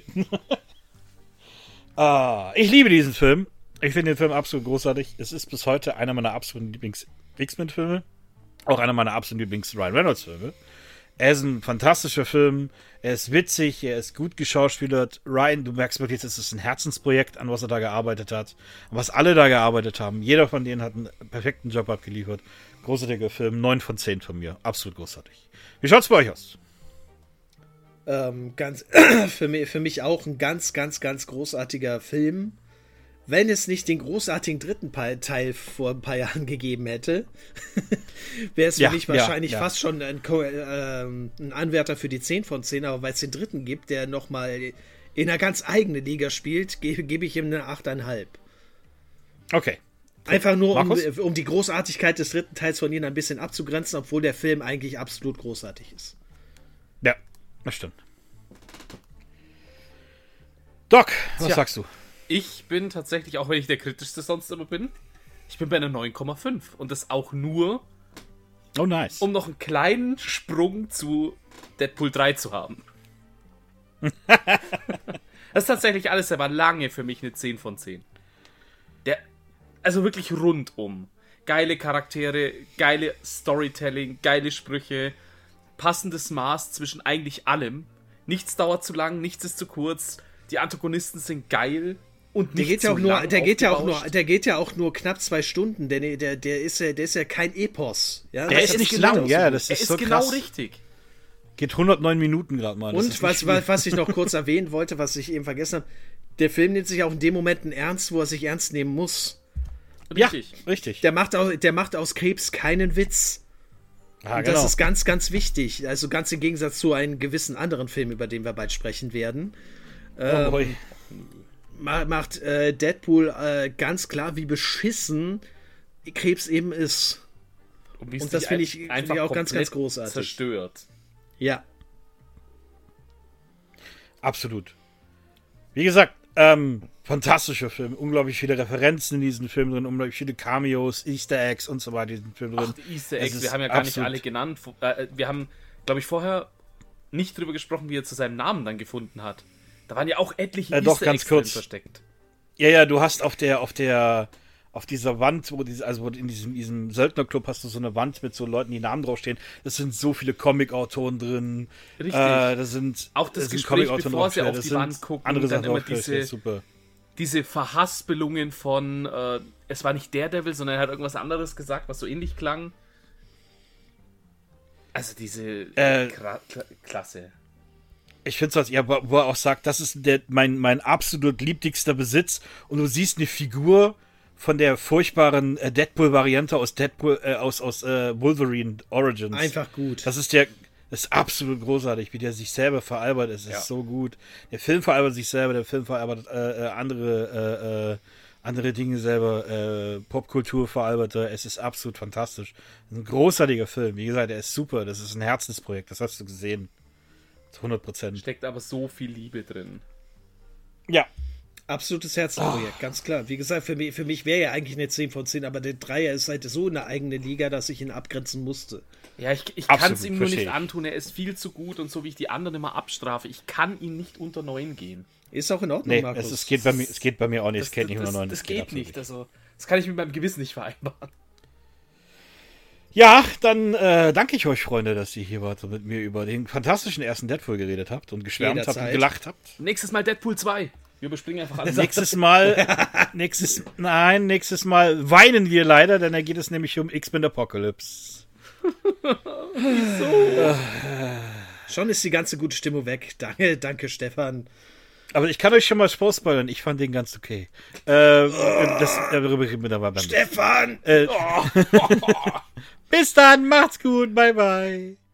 Ich liebe diesen Film. Ich finde den Film absolut großartig. Es ist bis heute einer meiner absoluten Lieblings-X-Men-Filme. Auch einer meiner absoluten Lieblings-Ryan Reynolds-Filme. Er ist ein fantastischer Film. Er ist witzig. Er ist gut geschauspielert. Ryan, du merkst wirklich, es ist ein Herzensprojekt, an was er da gearbeitet hat. An was alle da gearbeitet haben. Jeder von denen hat einen perfekten Job abgeliefert. Großartiger Film. 9 von 10 von mir. Absolut großartig. Wie schaut's bei euch aus? Für mich auch ein ganz, ganz, ganz großartiger Film. Wenn es nicht den großartigen dritten Teil vor ein paar Jahren gegeben hätte, wäre es für mich wahrscheinlich fast schon ein Anwärter für die 10 von 10, aber weil es den dritten gibt, der nochmal in einer ganz eigenen Liga spielt, gebe ich ihm eine 8,5. Okay. Einfach nur, um die Großartigkeit des dritten Teils von ihnen ein bisschen abzugrenzen, obwohl der Film eigentlich absolut großartig ist. Ja, das stimmt. Doc, was sagst du? Ich bin tatsächlich, auch wenn ich der kritischste sonst immer bin, ich bin bei einer 9,5. Und das auch nur, nice, um noch einen kleinen Sprung zu Deadpool 3 zu haben. Das ist tatsächlich alles, der war lange für mich eine 10 von 10. Also wirklich rundum. Geile Charaktere, geile Storytelling, geile Sprüche, passendes Maß zwischen eigentlich allem. Nichts dauert zu lang, nichts ist zu kurz. Die Antagonisten sind geil. Und der geht ja auch nur knapp 2 Stunden, denn der ist ja kein Epos. Ja? Der ist nicht lang, ja, das ist so genau krass. Richtig. Geht 109 Minuten gerade mal. Und was ich noch kurz erwähnen wollte, was ich eben vergessen habe, der Film nimmt sich auch in dem Momenten ernst, wo er sich ernst nehmen muss. Richtig. Ja, richtig. Der macht aus Krebs keinen Witz. Und genau. das ist ganz, ganz wichtig. Also ganz im Gegensatz zu einem gewissen anderen Film, über den wir bald sprechen werden. Macht Deadpool ganz klar, wie beschissen Krebs eben ist. Und das finde ich auch ganz, ganz großartig. Zerstört. Ja. Absolut. Wie gesagt, fantastischer Film. Unglaublich viele Referenzen in diesem Film drin, unglaublich viele Cameos, Easter Eggs und so weiter in diesem Film drin. Ach, Easter Eggs, wir haben ja gar nicht alle genannt. Wir haben, glaube ich, vorher nicht drüber gesprochen, wie er zu seinem Namen dann gefunden hat. Da waren ja auch etliche Easter Eggs versteckt. Ja, du hast auf der auf dieser Wand, wo in diesem Söldnerclub hast du so eine Wand mit so Leuten, die Namen draufstehen. Es sind so viele Comic-Autoren drin. Richtig. Das sind auch das Gespräch, bevor sie auf die Wand gucken, andere dann Sachen immer diese Verhaspelungen von es war nicht Daredevil, sondern er hat irgendwas anderes gesagt, was so ähnlich klang. Also diese Klasse. Ich finde es, wo er auch sagt, das ist mein absolut liebtigster Besitz. Und du siehst eine Figur von der furchtbaren Deadpool-Variante aus Wolverine Origins. Einfach gut. Das ist absolut großartig, wie der sich selber veralbert. Es ist so gut. Der Film veralbert sich selber, der Film veralbert andere Dinge selber, Popkultur veralbert. Es ist absolut fantastisch. Ein großartiger Film. Wie gesagt, er ist super. Das ist ein Herzensprojekt. Das hast du gesehen. Zu 100%. Steckt aber so viel Liebe drin. Ja. Absolutes Herzensprojekt, ganz klar. Wie gesagt, für mich wäre ja eigentlich eine 10 von 10, aber der Dreier ist halt so eine eigene Liga, dass ich ihn abgrenzen musste. Ja, ich kann es ihm nur nicht antun. Er ist viel zu gut und so wie ich die anderen immer abstrafe, ich kann ihn nicht unter 9 gehen. Ist auch in Ordnung, Markus. Es geht bei mir auch nicht. Es geht nicht unter 9. Das geht nicht. Also, das kann ich mit meinem Gewissen nicht vereinbaren. Ja, dann danke ich euch, Freunde, dass ihr hier wart und mit mir über den fantastischen ersten Deadpool geredet habt und geschwärmt habt und gelacht habt. Nächstes Mal Deadpool 2. Wir überspringen einfach alles. Nächstes Mal weinen wir leider, denn da geht es nämlich um X-Men Apocalypse. Wieso? Schon ist die ganze gute Stimmung weg. Danke, Stefan. Aber ich kann euch schon mal spoilern, ich fand den ganz okay. Darüber reden wir dann mal beim Stefan! Bis dann, macht's gut, bye bye.